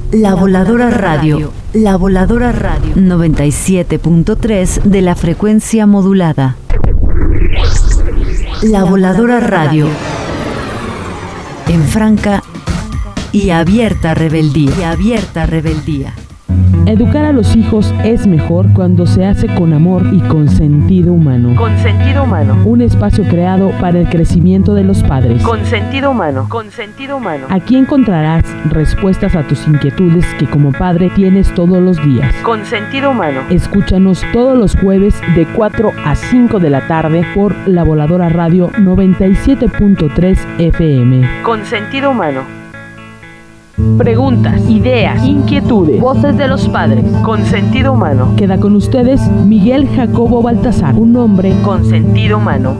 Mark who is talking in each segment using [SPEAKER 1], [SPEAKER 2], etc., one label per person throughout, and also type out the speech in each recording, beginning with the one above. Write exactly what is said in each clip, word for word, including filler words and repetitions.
[SPEAKER 1] La Voladora Radio, La Voladora Radio, noventa y siete punto tres de la frecuencia modulada. La Voladora Radio, en franca y abierta rebeldía, y abierta rebeldía.
[SPEAKER 2] Educar a los hijos es mejor cuando se hace con amor y con sentido humano.
[SPEAKER 3] Con sentido humano.
[SPEAKER 2] Un espacio creado para el crecimiento de los padres.
[SPEAKER 3] Con sentido humano. Con sentido humano.
[SPEAKER 2] Aquí encontrarás respuestas a tus inquietudes que como padre tienes todos los días.
[SPEAKER 3] Con sentido humano.
[SPEAKER 2] Escúchanos todos los jueves de cuatro a cinco de la tarde por La Voladora Radio noventa y siete punto tres F M.
[SPEAKER 3] Con sentido humano. Preguntas, ideas, inquietudes, voces de los padres, con sentido humano.
[SPEAKER 2] Queda con ustedes Miguel Jacobo Baltasar, un hombre
[SPEAKER 3] con sentido humano.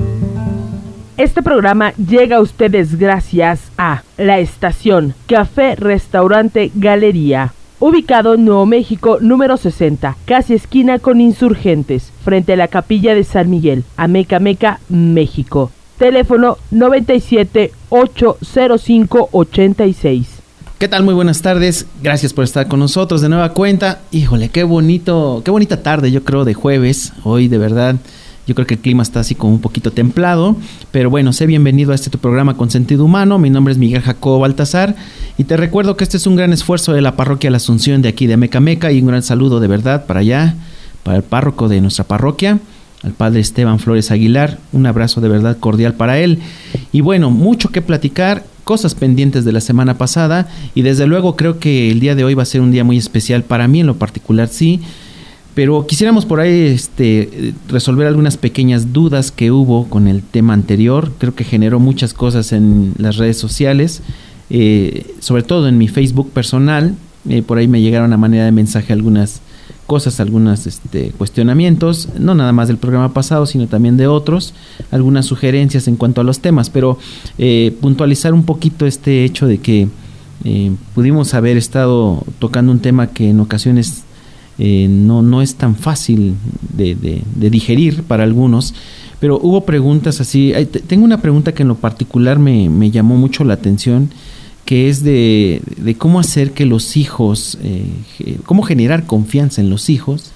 [SPEAKER 3] Este programa llega a ustedes gracias a La Estación, Café, Restaurante, Galería, ubicado en Nuevo México, número sesenta, casi esquina con Insurgentes, frente a la Capilla de San Miguel, Amecameca, México. Teléfono noventa y siete, ocho cero cinco, ochenta y seis.
[SPEAKER 4] ¿Qué tal? Muy buenas tardes. Gracias por estar con nosotros de nueva cuenta. Híjole, qué bonito, qué bonita tarde, yo creo, de jueves. Hoy, de verdad, yo creo que el clima está así como un poquito templado. Pero bueno, sé bienvenido a este tu programa Con Sentido Humano. Mi nombre es Miguel Jacobo Baltasar. Y te recuerdo que este es un gran esfuerzo de la parroquia La Asunción de aquí de Amecameca. Y un gran saludo de verdad para allá, para el párroco de nuestra parroquia, al padre Esteban Flores Aguilar. Un abrazo de verdad cordial para él. Y bueno, mucho que platicar, cosas pendientes de la semana pasada, y desde luego creo que el día de hoy va a ser un día muy especial para mí en lo particular, sí, pero quisiéramos por ahí este, resolver algunas pequeñas dudas que hubo con el tema anterior. Creo que generó muchas cosas en las redes sociales, eh, sobre todo en mi Facebook personal. Eh, por ahí me llegaron a manera de mensaje algunas cosas, algunos este, cuestionamientos, no nada más del programa pasado, sino también de otros, algunas sugerencias en cuanto a los temas, pero eh, puntualizar un poquito este hecho de que eh, pudimos haber estado tocando un tema que en ocasiones eh, no, no es tan fácil de, de, de digerir para algunos, pero hubo preguntas así. Hay, tengo una pregunta que en lo particular me, me llamó mucho la atención, que es de, de cómo hacer que los hijos, eh, cómo generar confianza en los hijos.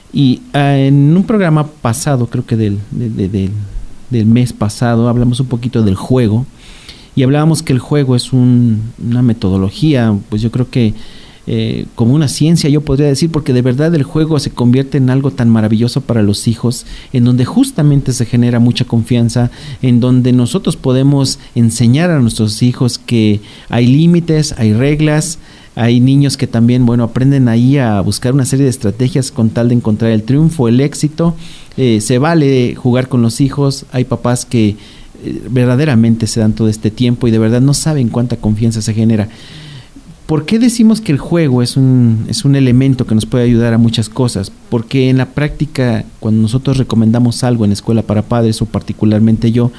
[SPEAKER 4] Y eh, en un programa pasado, creo que del, de, de, de, del mes pasado, hablamos un poquito del juego, y hablábamos que el juego es un, una metodología, pues yo creo que eh, como una ciencia, yo podría decir, porque de verdad el juego se convierte en algo tan maravilloso para los hijos, en donde justamente se genera mucha confianza, en donde nosotros podemos enseñar a nuestros hijos que hay límites, hay reglas. Hay niños que también, bueno, aprenden ahí a buscar una serie de estrategias con tal de encontrar el triunfo, el éxito. Eh, se vale jugar con los hijos. Hay papás que eh, verdaderamente se dan todo este tiempo y de verdad no saben cuánta confianza se genera. ¿Por qué decimos que el juego es un, es un elemento que nos puede ayudar a muchas cosas? Porque en la práctica, cuando nosotros recomendamos algo en Escuela para Padres, o particularmente yo,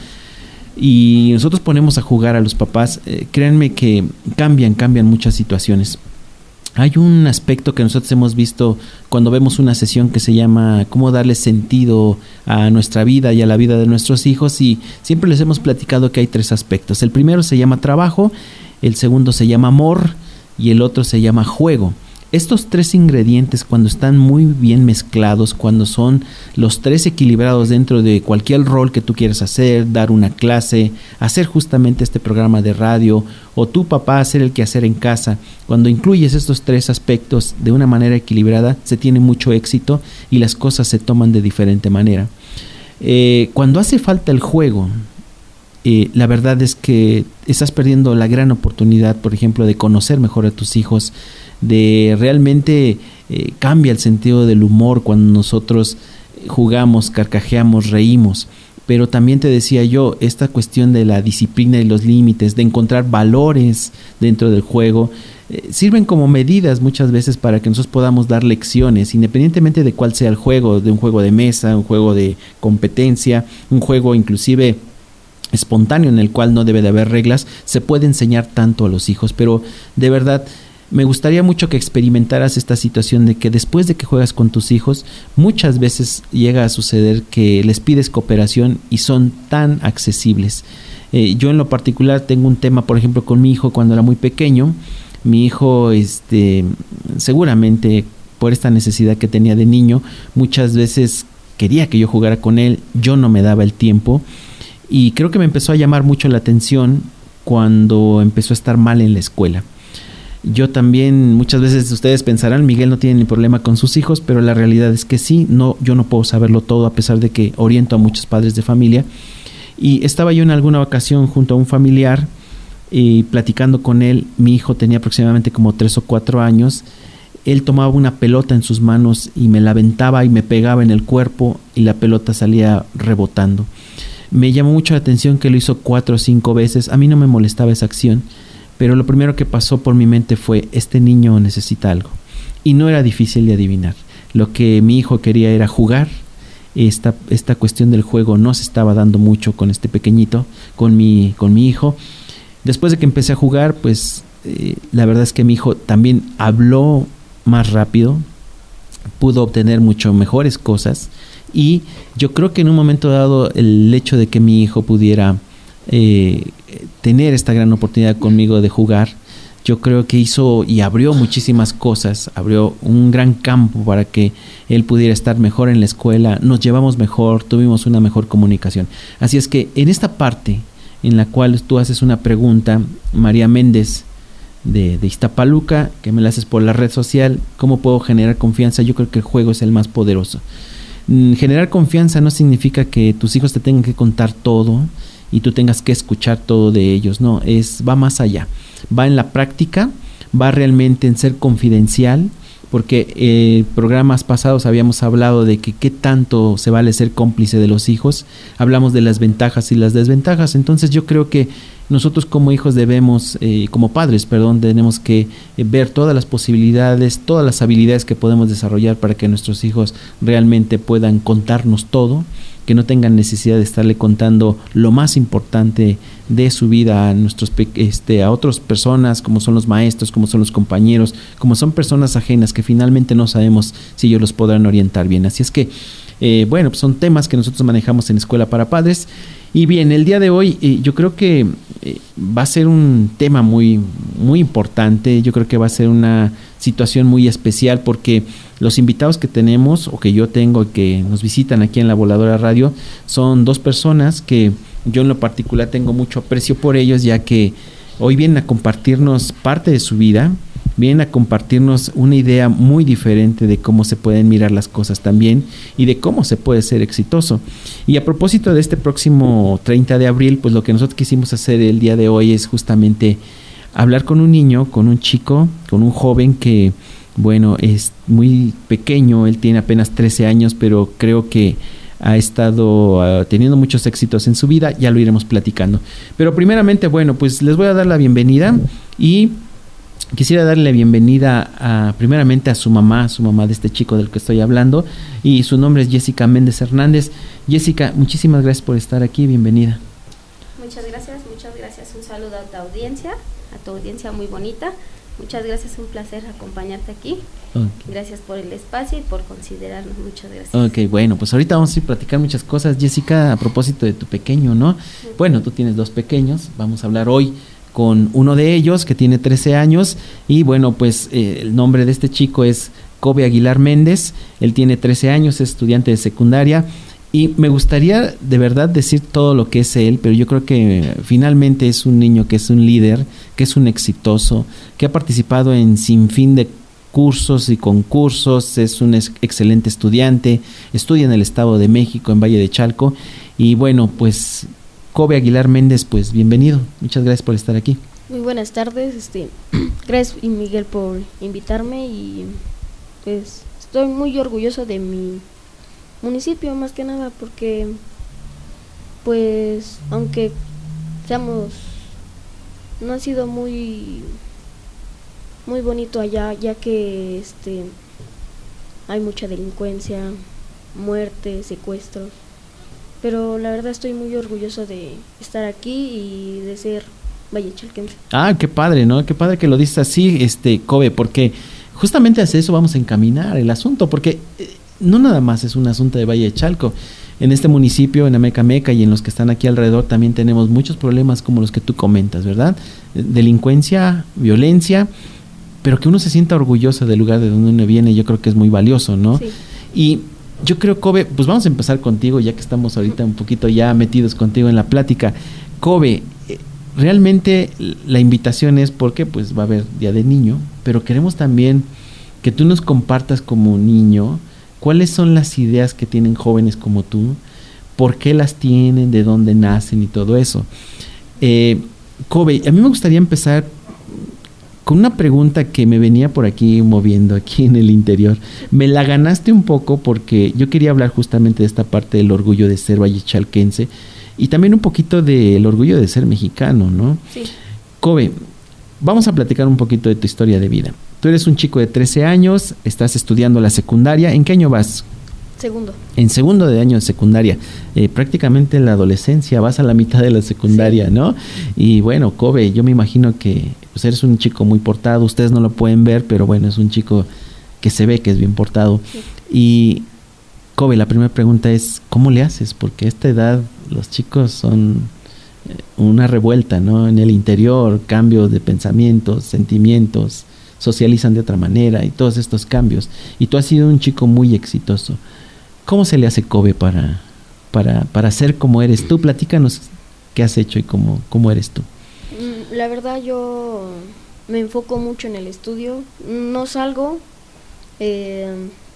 [SPEAKER 4] y nosotros ponemos a jugar a los papás, eh, créanme que cambian, cambian muchas situaciones. Hay un aspecto que nosotros hemos visto cuando vemos una sesión que se llama cómo darle sentido a nuestra vida y a la vida de nuestros hijos, y siempre les hemos platicado que hay tres aspectos. El primero se llama trabajo, el segundo se llama amor y el otro se llama juego. Estos tres ingredientes, cuando están muy bien mezclados, cuando son los tres equilibrados dentro de cualquier rol que tú quieras hacer, dar una clase, hacer justamente este programa de radio, o tu papá hacer el quehacer en casa, cuando incluyes estos tres aspectos de una manera equilibrada, se tiene mucho éxito y las cosas se toman de diferente manera. Eh, cuando hace falta el juego, Eh, la verdad es que estás perdiendo la gran oportunidad, por ejemplo, de conocer mejor a tus hijos, de realmente eh, cambia el sentido del humor cuando nosotros jugamos, carcajeamos, reímos. Pero también te decía yo, esta cuestión de la disciplina y los límites, de encontrar valores dentro del juego, eh, sirven como medidas muchas veces para que nosotros podamos dar lecciones, independientemente de cuál sea el juego, de un juego de mesa, un juego de competencia, un juego inclusive espontáneo en el cual no debe de haber reglas. Se puede enseñar tanto a los hijos, pero de verdad me gustaría mucho que experimentaras esta situación de que después de que juegas con tus hijos, muchas veces llega a suceder que les pides cooperación y son tan accesibles. Eh, yo en lo particular tengo un tema, por ejemplo, con mi hijo cuando era muy pequeño. Mi hijo, este, seguramente por esta necesidad que tenía de niño, muchas veces quería que yo jugara con él, yo no me daba el tiempo, y creo que me empezó a llamar mucho la atención cuando empezó a estar mal en la escuela. Yo también, muchas veces ustedes pensarán, Miguel no tiene ni problema con sus hijos, pero la realidad es que sí, no, yo no puedo saberlo todo, a pesar de que oriento a muchos padres de familia. Y estaba yo en alguna ocasión junto a un familiar y platicando con él. Mi hijo tenía aproximadamente como tres o cuatro años. Él tomaba una pelota en sus manos y me la aventaba y me pegaba en el cuerpo y la pelota salía rebotando. Me llamó mucho la atención que lo hizo cuatro o cinco veces. A mí no me molestaba esa acción, pero lo primero que pasó por mi mente fue: este niño necesita algo. Y no era difícil de adivinar. Lo que mi hijo quería era jugar. Esta, esta cuestión del juego no se estaba dando mucho con este pequeñito, con mi, con mi hijo. Después de que empecé a jugar, pues eh, la verdad es que mi hijo también habló más rápido, pudo obtener mucho mejores cosas, y yo creo que en un momento dado el hecho de que mi hijo pudiera eh, tener esta gran oportunidad conmigo de jugar, yo creo que hizo y abrió muchísimas cosas, abrió un gran campo para que él pudiera estar mejor en la escuela, nos llevamos mejor, tuvimos una mejor comunicación. Así es que en esta parte en la cual tú haces una pregunta, María Méndez, de, de Iztapaluca, que me la haces por la red social, ¿cómo puedo generar confianza? Yo creo que el juego es el más poderoso. Mm, generar confianza no significa que tus hijos te tengan que contar todo y tú tengas que escuchar todo de ellos, no, es, va más allá, va en la práctica, va realmente en ser confidencial, porque eh, programas pasados habíamos hablado de que qué tanto se vale ser cómplice de los hijos, hablamos de las ventajas y las desventajas. Entonces yo creo que nosotros como hijos debemos, eh, como padres, perdón, tenemos que eh, ver todas las posibilidades, todas las habilidades que podemos desarrollar para que nuestros hijos realmente puedan contarnos todo, que no tengan necesidad de estarle contando lo más importante de su vida a nuestros este a otras personas, como son los maestros, como son los compañeros, como son personas ajenas que finalmente no sabemos si ellos los podrán orientar bien. Así es que eh, bueno, pues son temas que nosotros manejamos en Escuela para Padres. Y bien, el día de hoy eh, yo creo que eh, va a ser un tema muy, muy importante. Yo creo que va a ser una situación muy especial, porque los invitados que tenemos o que yo tengo que nos visitan aquí en La Voladora Radio son dos personas que yo en lo particular tengo mucho aprecio por ellos, ya que hoy vienen a compartirnos parte de su vida, vienen a compartirnos una idea muy diferente de cómo se pueden mirar las cosas también y de cómo se puede ser exitoso. Y a propósito de este próximo treinta de abril, pues lo que nosotros quisimos hacer el día de hoy es justamente hablar con un niño, con un chico, con un joven que, bueno, es muy pequeño, él tiene apenas trece años, pero creo que ha estado uh, teniendo muchos éxitos en su vida, ya lo iremos platicando. Pero primeramente, bueno, pues les voy a dar la bienvenida y quisiera darle la bienvenida a, primeramente a su mamá, a su mamá de este chico del que estoy hablando, y su nombre es Jessica Méndez Hernández. Jessica, muchísimas gracias por estar aquí, bienvenida.
[SPEAKER 5] Muchas gracias, muchas gracias, un saludo a tu audiencia, a tu audiencia muy bonita. Muchas gracias, un placer acompañarte aquí. Okay. Gracias por el espacio y por considerarnos, muchas gracias.
[SPEAKER 4] Ok, bueno, pues ahorita vamos a ir a platicar muchas cosas, Jessica, a propósito de tu pequeño, ¿no? Okay. Bueno, tú tienes dos pequeños, vamos a hablar hoy con uno de ellos que tiene trece años y bueno, pues eh, el nombre de este chico es Kobe Aguilar Méndez, él tiene trece años, es estudiante de secundaria. Y me gustaría de verdad decir todo lo que es él, pero yo creo que finalmente es un niño que es un líder, que es un exitoso, que ha participado en sinfín de cursos y concursos, es un ex- excelente estudiante, estudia en el Estado de México, en Valle de Chalco. Y bueno, pues Kobe Aguilar Méndez, pues bienvenido, muchas gracias por estar aquí.
[SPEAKER 5] Muy buenas tardes, este, gracias Miguel por invitarme y pues estoy muy orgulloso de mi municipio, más que nada porque pues aunque seamos, no ha sido muy muy bonito allá, ya que este hay mucha delincuencia, muerte, secuestros, pero la verdad estoy muy orgulloso de estar aquí y de ser vallechalquense.
[SPEAKER 4] Ah, qué padre, ¿no? Qué padre que lo dices así, este Kobe, porque justamente hacia eso vamos a encaminar el asunto, porque eh, no nada más es un asunto de Valle de Chalco. En este municipio, en Amecameca y en los que están aquí alrededor también tenemos muchos problemas como los que tú comentas, ¿verdad? Delincuencia, violencia pero que uno se sienta orgulloso del lugar de donde uno viene, yo creo que es muy valioso, ¿no?
[SPEAKER 5] Sí.
[SPEAKER 4] Y yo creo, Kobe, pues vamos a empezar contigo, ya que estamos ahorita un poquito ya metidos contigo en la plática. Kobe, eh, realmente la invitación es porque pues va a haber Día del Niño, pero queremos también que tú nos compartas como niño cuáles son las ideas que tienen jóvenes como tú, por qué las tienen, de dónde nacen y todo eso. Eh, Kobe, a mí me gustaría empezar con una pregunta que me venía por aquí moviendo aquí en el interior. Me la ganaste un poco porque yo quería hablar justamente de esta parte del orgullo de ser vallechalquense y también un poquito del orgullo de ser mexicano, ¿no?
[SPEAKER 5] Sí.
[SPEAKER 4] Kobe, vamos a platicar un poquito de tu historia de vida. Tú eres un chico de trece años, estás estudiando la secundaria. ¿En qué año vas?
[SPEAKER 5] Segundo.
[SPEAKER 4] En segundo de año de secundaria. Eh, prácticamente en la adolescencia, vas a la mitad de la secundaria, sí. ¿no? Y bueno, Kobe, yo me imagino que pues eres un chico muy portado. Ustedes no lo pueden ver, pero bueno, es un chico que se ve que es bien portado. Sí. Y Kobe, la primera pregunta es, ¿cómo le haces? Porque a esta edad los chicos son una revuelta, ¿no? En el interior, cambios de pensamientos, sentimientos, socializan de otra manera y todos estos cambios. Y tú has sido un chico muy exitoso. ¿Cómo se le hace, Kobe, para, para, para ser como eres tú? Platícanos qué has hecho y cómo, cómo eres tú.
[SPEAKER 5] La verdad, yo me enfoco mucho en el estudio. No salgo. Eh,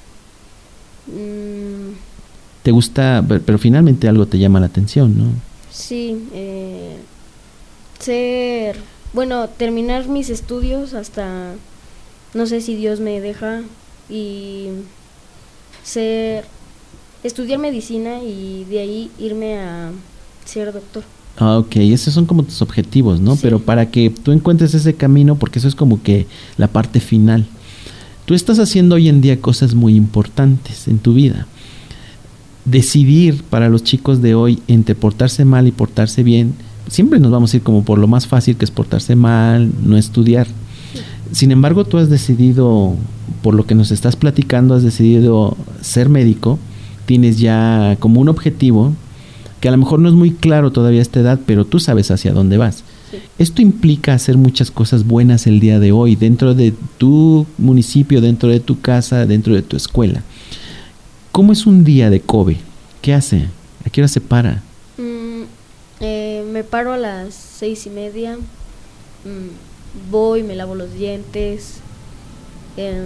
[SPEAKER 5] mm,
[SPEAKER 4] ¿Te gusta? Pero, pero finalmente algo te llama la atención, ¿no?
[SPEAKER 5] Sí. Eh, ser... Bueno, terminar mis estudios hasta... No sé si Dios me deja. Y ser... Estudiar medicina y de ahí irme a ser doctor.
[SPEAKER 4] Ah, ok, esos son como tus objetivos, ¿no? Sí. Pero para que tú encuentres ese camino, porque eso es como que la parte final. Tú estás haciendo hoy en día cosas muy importantes en tu vida. Decidir para los chicos de hoy entre portarse mal y portarse bien, siempre nos vamos a ir como por lo más fácil, que es portarse mal, no estudiar. Sí. Sin embargo, tú has decidido, por lo que nos estás platicando, has decidido ser médico. Tienes ya como un objetivo que a lo mejor no es muy claro todavía a esta edad, pero tú sabes hacia dónde vas. Sí. Esto implica hacer muchas cosas buenas el día de hoy, dentro de tu municipio, dentro de tu casa, dentro de tu escuela. ¿Cómo es un día de Kobe? ¿Qué hace? ¿A qué hora se para?
[SPEAKER 5] Mm, eh, me paro a las seis y media, mm, voy, me lavo los dientes, eh,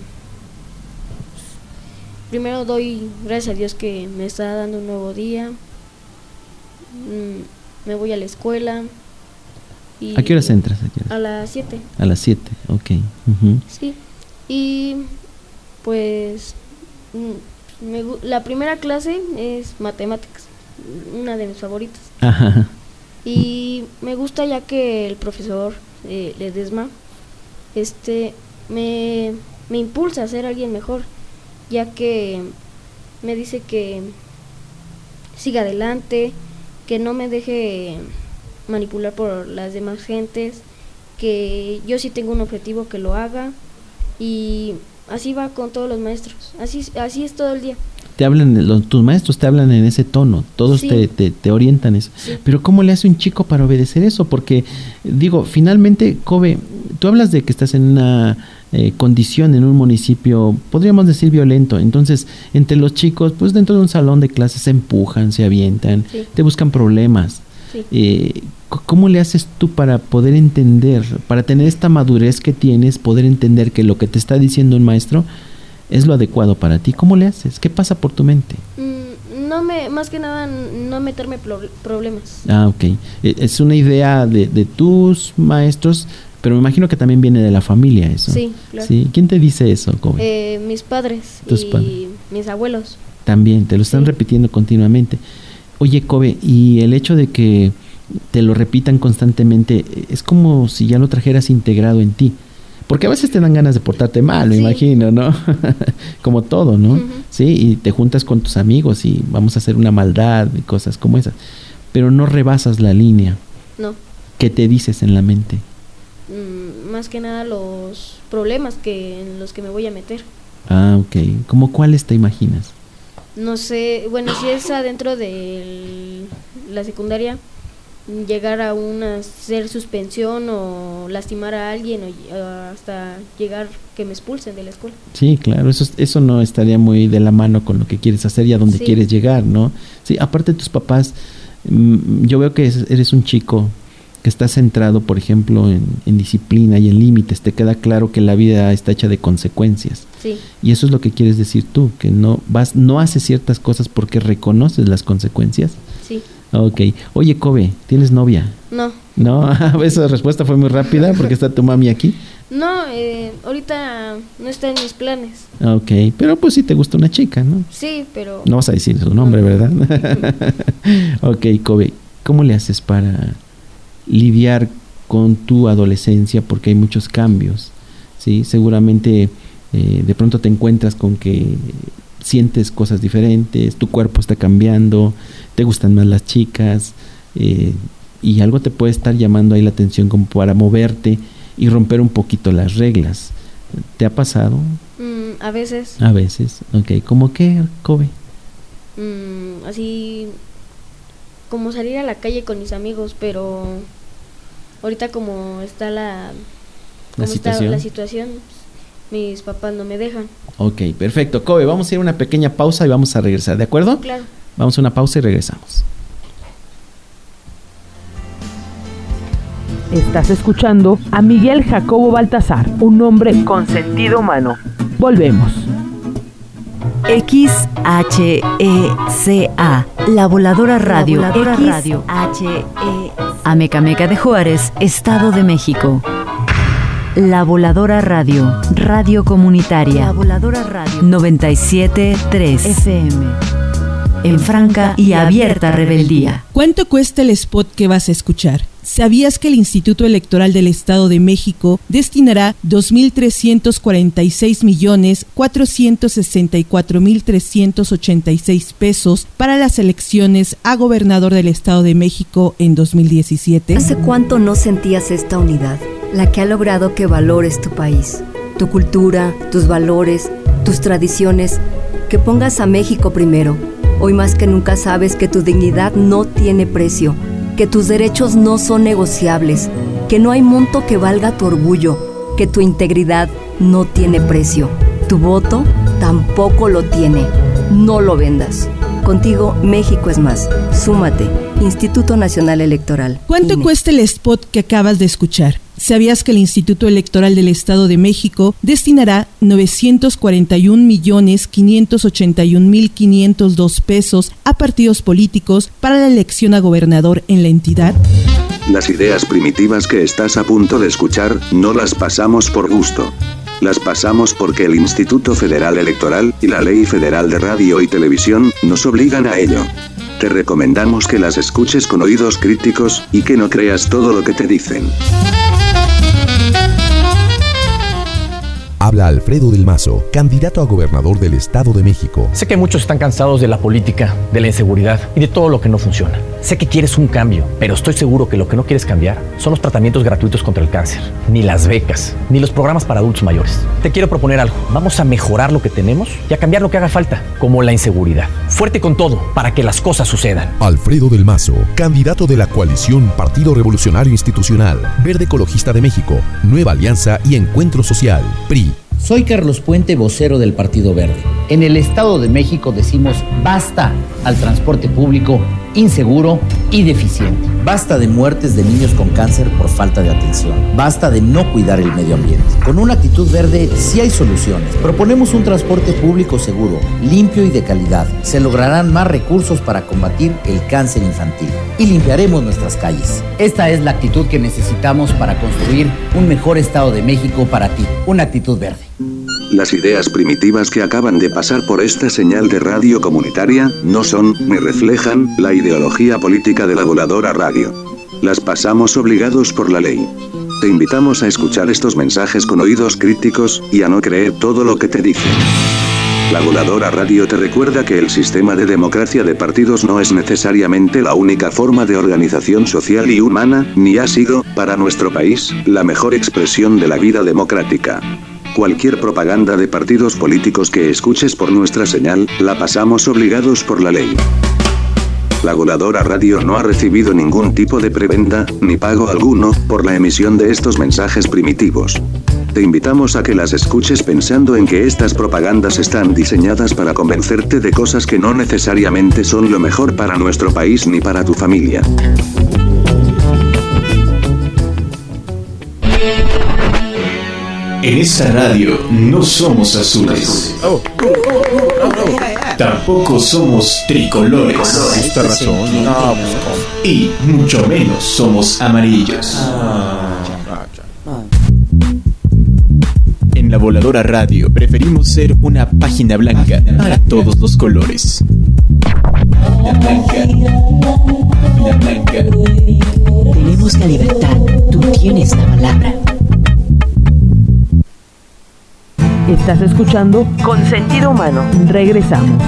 [SPEAKER 5] primero doy gracias a Dios que me está dando un nuevo día. Mm, me voy a la escuela. Y
[SPEAKER 4] ¿A qué horas entras? ¿A, qué horas?
[SPEAKER 5] A las siete.
[SPEAKER 4] A las siete, ok. Uh-huh.
[SPEAKER 5] Sí. Y pues me, la primera clase es matemáticas, una de mis favoritas.
[SPEAKER 4] Ajá.
[SPEAKER 5] Y me gusta ya que el profesor eh, Ledesma este me, me impulsa a ser alguien mejor, ya que me dice que siga adelante, que no me deje manipular por las demás gentes, que yo sí tengo un objetivo, que lo haga, y así va con todos los maestros, así así es todo el día.
[SPEAKER 4] Te hablan, los, tus maestros te hablan en ese tono, todos sí. te, te, te orientan eso. Sí. Pero ¿cómo le hace un chico para obedecer eso? Porque, digo, finalmente, Kobe, tú hablas de que estás en una eh, condición, en un municipio, podríamos decir violento. Entonces, entre los chicos, pues dentro de un salón de clases se empujan, se avientan, sí. te buscan problemas. Sí. Eh, ¿Cómo le haces tú para poder entender, para tener esta madurez que tienes, poder entender que lo que te está diciendo un maestro es lo adecuado para ti? ¿Cómo le haces? ¿Qué pasa por tu mente?
[SPEAKER 5] Mm, no me, más que nada, no meterme pro- problemas.
[SPEAKER 4] Ah, ok. Es una idea de, de tus maestros, pero me imagino que también viene de la familia eso.
[SPEAKER 5] Sí, claro.
[SPEAKER 4] ¿Sí? ¿Quién te dice eso, Kobe?
[SPEAKER 5] Eh, mis padres
[SPEAKER 4] Tus
[SPEAKER 5] y
[SPEAKER 4] padres.
[SPEAKER 5] mis abuelos.
[SPEAKER 4] También, te lo están sí. repitiendo continuamente. Oye, Kobe, y el hecho de que te lo repitan constantemente, es como si ya lo trajeras integrado en ti. Porque a veces te dan ganas de portarte mal, me sí. imagino, ¿no? Como todo, ¿no? Uh-huh. Sí, y te juntas con tus amigos y vamos a hacer una maldad y cosas como esas. Pero no rebasas la línea.
[SPEAKER 5] No.
[SPEAKER 4] ¿Qué te dices en la mente?
[SPEAKER 5] Mm, más que nada los problemas que en los que me voy a meter.
[SPEAKER 4] Ah, ok. ¿Cómo cuáles te imaginas?
[SPEAKER 5] No sé, bueno, si es adentro de la secundaria, llegar a una ser suspensión o lastimar a alguien o hasta llegar que me expulsen de la escuela.
[SPEAKER 4] Sí, claro, eso eso no estaría muy de la mano con lo que quieres hacer y a dónde sí. quieres llegar, ¿no? Sí, aparte de tus papás, mmm, yo veo que eres un chico que está centrado, por ejemplo, en, en disciplina y en límites. Te queda claro que la vida está hecha de consecuencias.
[SPEAKER 5] Sí.
[SPEAKER 4] Y eso es lo que quieres decir tú, que no vas, no haces ciertas cosas porque reconoces las consecuencias.
[SPEAKER 5] Sí.
[SPEAKER 4] Ok. Oye, Kobe, ¿tienes novia?
[SPEAKER 5] No.
[SPEAKER 4] No, esa respuesta fue muy rápida porque está tu mami aquí.
[SPEAKER 5] No, eh, ahorita no está en mis planes.
[SPEAKER 4] Ok, pero pues sí te gusta una chica, ¿no?
[SPEAKER 5] Sí, pero...
[SPEAKER 4] No vas a decir su nombre, no. ¿verdad? Ok, Kobe, ¿cómo le haces para lidiar con tu adolescencia? Porque hay muchos cambios, ¿sí? Seguramente eh, de pronto te encuentras con que sientes cosas diferentes, tu cuerpo está cambiando, te gustan más las chicas, eh, y algo te puede estar llamando ahí la atención como para moverte y romper un poquito las reglas. ¿Te ha pasado?
[SPEAKER 5] Mm, a veces.
[SPEAKER 4] A veces, ok. ¿Cómo qué, Kobe?
[SPEAKER 5] Mm, así como salir a la calle con mis amigos, pero ahorita como está la,
[SPEAKER 4] ¿La situación?
[SPEAKER 5] Está la situación, mis papás no me dejan.
[SPEAKER 4] Ok, perfecto. Kobe, vamos a ir a una pequeña pausa y vamos a regresar, ¿de acuerdo?
[SPEAKER 5] Claro.
[SPEAKER 4] Vamos a una pausa y regresamos.
[SPEAKER 3] Estás escuchando a Miguel Jacobo Baltasar, un hombre con sentido humano. Volvemos.
[SPEAKER 1] X H E C A, La Voladora Radio. La Voladora
[SPEAKER 2] X
[SPEAKER 1] Radio. H E Amecameca de Juárez, Estado de México. La Voladora Radio, radio comunitaria. La Voladora Radio. noventa y siete punto tres F M. En franca y abierta rebeldía.
[SPEAKER 6] ¿Cuánto cuesta el spot que vas a escuchar? ¿Sabías que el Instituto Electoral del Estado de México destinará dos mil trescientos cuarenta y seis millones cuatrocientos sesenta y cuatro mil trescientos ochenta y seis pesos para las elecciones a gobernador del Estado de México en dos mil diecisiete?
[SPEAKER 7] ¿Hace cuánto no sentías esta unidad, la que ha logrado que valores tu país, tu cultura, tus valores, tus tradiciones, que pongas a México primero? Hoy más que nunca sabes que tu dignidad no tiene precio, que tus derechos no son negociables, que no hay monto que valga tu orgullo, que tu integridad no tiene precio. Tu voto tampoco lo tiene. No lo vendas. Contigo, México es más. Súmate. Instituto Nacional Electoral.
[SPEAKER 6] ¿Cuánto I N E. cuesta el spot que acabas de escuchar? ¿Sabías que el Instituto Electoral del Estado de México destinará novecientos cuarenta y un millones quinientos ochenta y un mil quinientos dos pesos a partidos políticos para la elección a gobernador en la entidad?
[SPEAKER 8] Las ideas primitivas que estás a punto de escuchar, no las pasamos por gusto. Las pasamos porque el Instituto Federal Electoral y la Ley Federal de Radio y Televisión nos obligan a ello. Te recomendamos que las escuches con oídos críticos y que no creas todo lo que te dicen.
[SPEAKER 9] Habla Alfredo del Mazo, candidato a gobernador del Estado de México.
[SPEAKER 10] Sé que muchos están cansados de la política, de la inseguridad y de todo lo que no funciona. Sé que quieres un cambio, pero estoy seguro que lo que no quieres cambiar son los tratamientos gratuitos contra el cáncer, ni las becas, ni los programas para adultos mayores. Te quiero proponer algo. Vamos a mejorar lo que tenemos y a cambiar lo que haga falta, como la inseguridad. Fuerte con todo, para que las cosas sucedan.
[SPEAKER 9] Alfredo del Mazo, candidato de la coalición Partido Revolucionario Institucional, Verde Ecologista de México, Nueva Alianza y Encuentro Social, P R I.
[SPEAKER 11] Soy Carlos Puente, vocero del Partido Verde. En el Estado de México decimos basta al transporte público inseguro y deficiente. Basta de muertes de niños con cáncer por falta de atención. Basta de no cuidar el medio ambiente. Con una actitud verde sí hay soluciones. Proponemos un transporte público seguro, limpio y de calidad. Se lograrán más recursos para combatir el cáncer infantil. Y limpiaremos nuestras calles. Esta es la actitud que necesitamos para construir un mejor Estado de México para ti. Una actitud verde.
[SPEAKER 8] Las ideas primitivas que acaban de pasar por esta señal de radio comunitaria no son ni reflejan la ideología política de la Voladora Radio. Las pasamos obligados por la ley. Te invitamos a escuchar estos mensajes con oídos críticos y a no creer todo lo que te dicen. La Voladora Radio te recuerda que el sistema de democracia de partidos no es necesariamente la única forma de organización social y humana, ni ha sido, para nuestro país, la mejor expresión de la vida democrática. Cualquier propaganda de partidos políticos que escuches por nuestra señal, la pasamos obligados por la ley. La Voladora Radio no ha recibido ningún tipo de preventa, ni pago alguno, por la emisión de estos mensajes primitivos. Te invitamos a que las escuches pensando en que estas propagandas están diseñadas para convencerte de cosas que no necesariamente son lo mejor para nuestro país ni para tu familia.
[SPEAKER 12] En esta radio no somos azules. Tampoco somos tricolores. Y mucho menos somos amarillos. En la Voladora Radio preferimos ser una página blanca para todos los colores. La blanca. La blanca.
[SPEAKER 13] Tenemos la libertad. Tú tienes la palabra.
[SPEAKER 3] Estás escuchando Con Sentido Humano. Regresamos.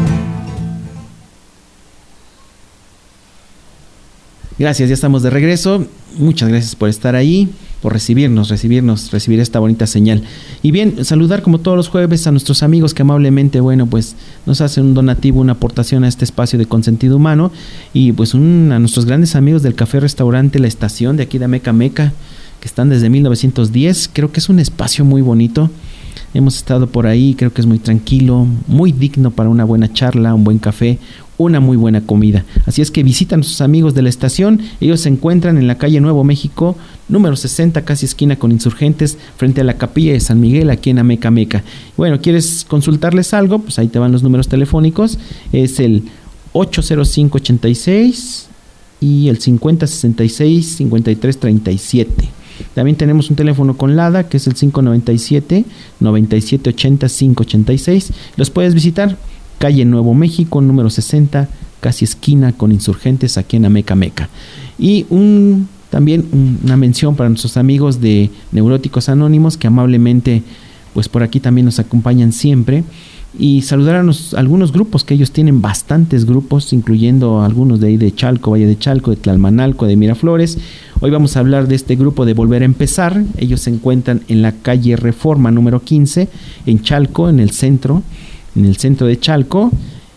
[SPEAKER 4] Gracias, ya estamos de regreso. Muchas gracias por estar ahí, por recibirnos, recibirnos, recibir esta bonita señal. Y bien, saludar como todos los jueves a nuestros amigos que amablemente, bueno, pues nos hacen un donativo, una aportación a este espacio de Con Sentido Humano. Y pues un, a nuestros grandes amigos del Café Restaurante La Estación de aquí de Ameca Meca, que están desde mil novecientos diez. Creo que es un espacio muy bonito. Hemos estado por ahí, creo que es muy tranquilo, muy digno para una buena charla, un buen café, una muy buena comida. Así es que visitan a sus amigos de la estación. Ellos se encuentran en la calle Nuevo México, número sesenta, casi esquina con Insurgentes, frente a la capilla de San Miguel, aquí en Ameca Meca. Bueno, ¿quieres consultarles algo? Pues ahí te van los números telefónicos. Es el ocho cero cinco ochenta y seis y el cincuenta sesenta y seis cincuenta y tres treinta y siete. También tenemos un teléfono con Lada, que es el cinco noventa y siete noventa y siete ochenta cinco ochenta y seis. Los puedes visitar, calle Nuevo México, número sesenta, casi esquina con Insurgentes, aquí en Ameca Meca. Y un, también una mención para nuestros amigos de Neuróticos Anónimos, que amablemente pues por aquí también nos acompañan siempre. Y saludar a, nos, a algunos grupos, que ellos tienen bastantes grupos, incluyendo algunos de ahí de Chalco, Valle de Chalco, de Tlalmanalco, de Miraflores. Hoy vamos a hablar de este grupo de Volver a Empezar. Ellos se encuentran en la calle Reforma número quince, en Chalco, en el centro, en el centro de Chalco.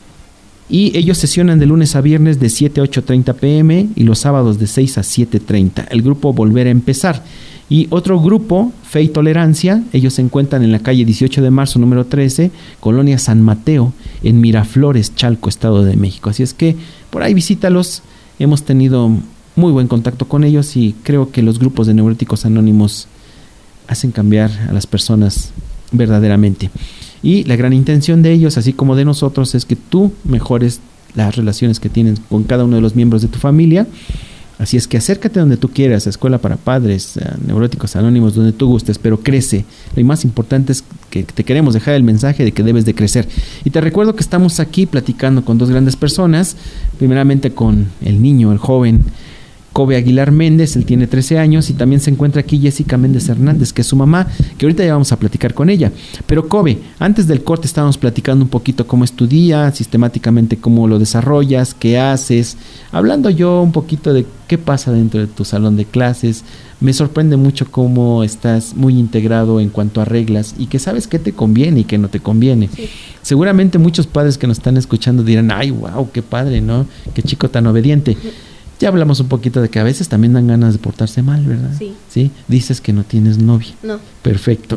[SPEAKER 4] Y ellos sesionan de lunes a viernes de siete a ocho treinta pm y los sábados de seis a siete treinta. El grupo Volver a Empezar. Y otro grupo, Fe y Tolerancia, ellos se encuentran en la calle dieciocho de marzo número trece, Colonia San Mateo, en Miraflores, Chalco, Estado de México. Así es que por ahí visítalos. Hemos tenido muy buen contacto con ellos y creo que los grupos de Neuróticos Anónimos hacen cambiar a las personas verdaderamente. Y la gran intención de ellos, así como de nosotros, es que tú mejores las relaciones que tienes con cada uno de los miembros de tu familia. Así es que acércate donde tú quieras, a Escuela para Padres, a Neuróticos Anónimos, donde tú gustes, pero crece. Lo más importante es que te queremos dejar el mensaje de que debes de crecer. Y te recuerdo que estamos aquí platicando con dos grandes personas, primeramente con el niño, el joven Kobe Aguilar Méndez. Él tiene trece años, y también se encuentra aquí Jessica Méndez Hernández, que es su mamá, que ahorita ya vamos a platicar con ella. Pero Kobe, antes del corte estábamos platicando un poquito cómo es tu día, sistemáticamente cómo lo desarrollas, qué haces, hablando yo un poquito de qué pasa dentro de tu salón de clases. Me sorprende mucho cómo estás muy integrado en cuanto a reglas y que sabes qué te conviene y qué no te conviene. Sí. Seguramente muchos padres que nos están escuchando dirán, ay, wow, qué padre, ¿no? Qué chico tan obediente. Sí. Ya hablamos un poquito de que a veces también dan ganas de portarse mal, ¿verdad? Sí. ¿Sí? Dices que no tienes novia.
[SPEAKER 5] No.
[SPEAKER 4] Perfecto.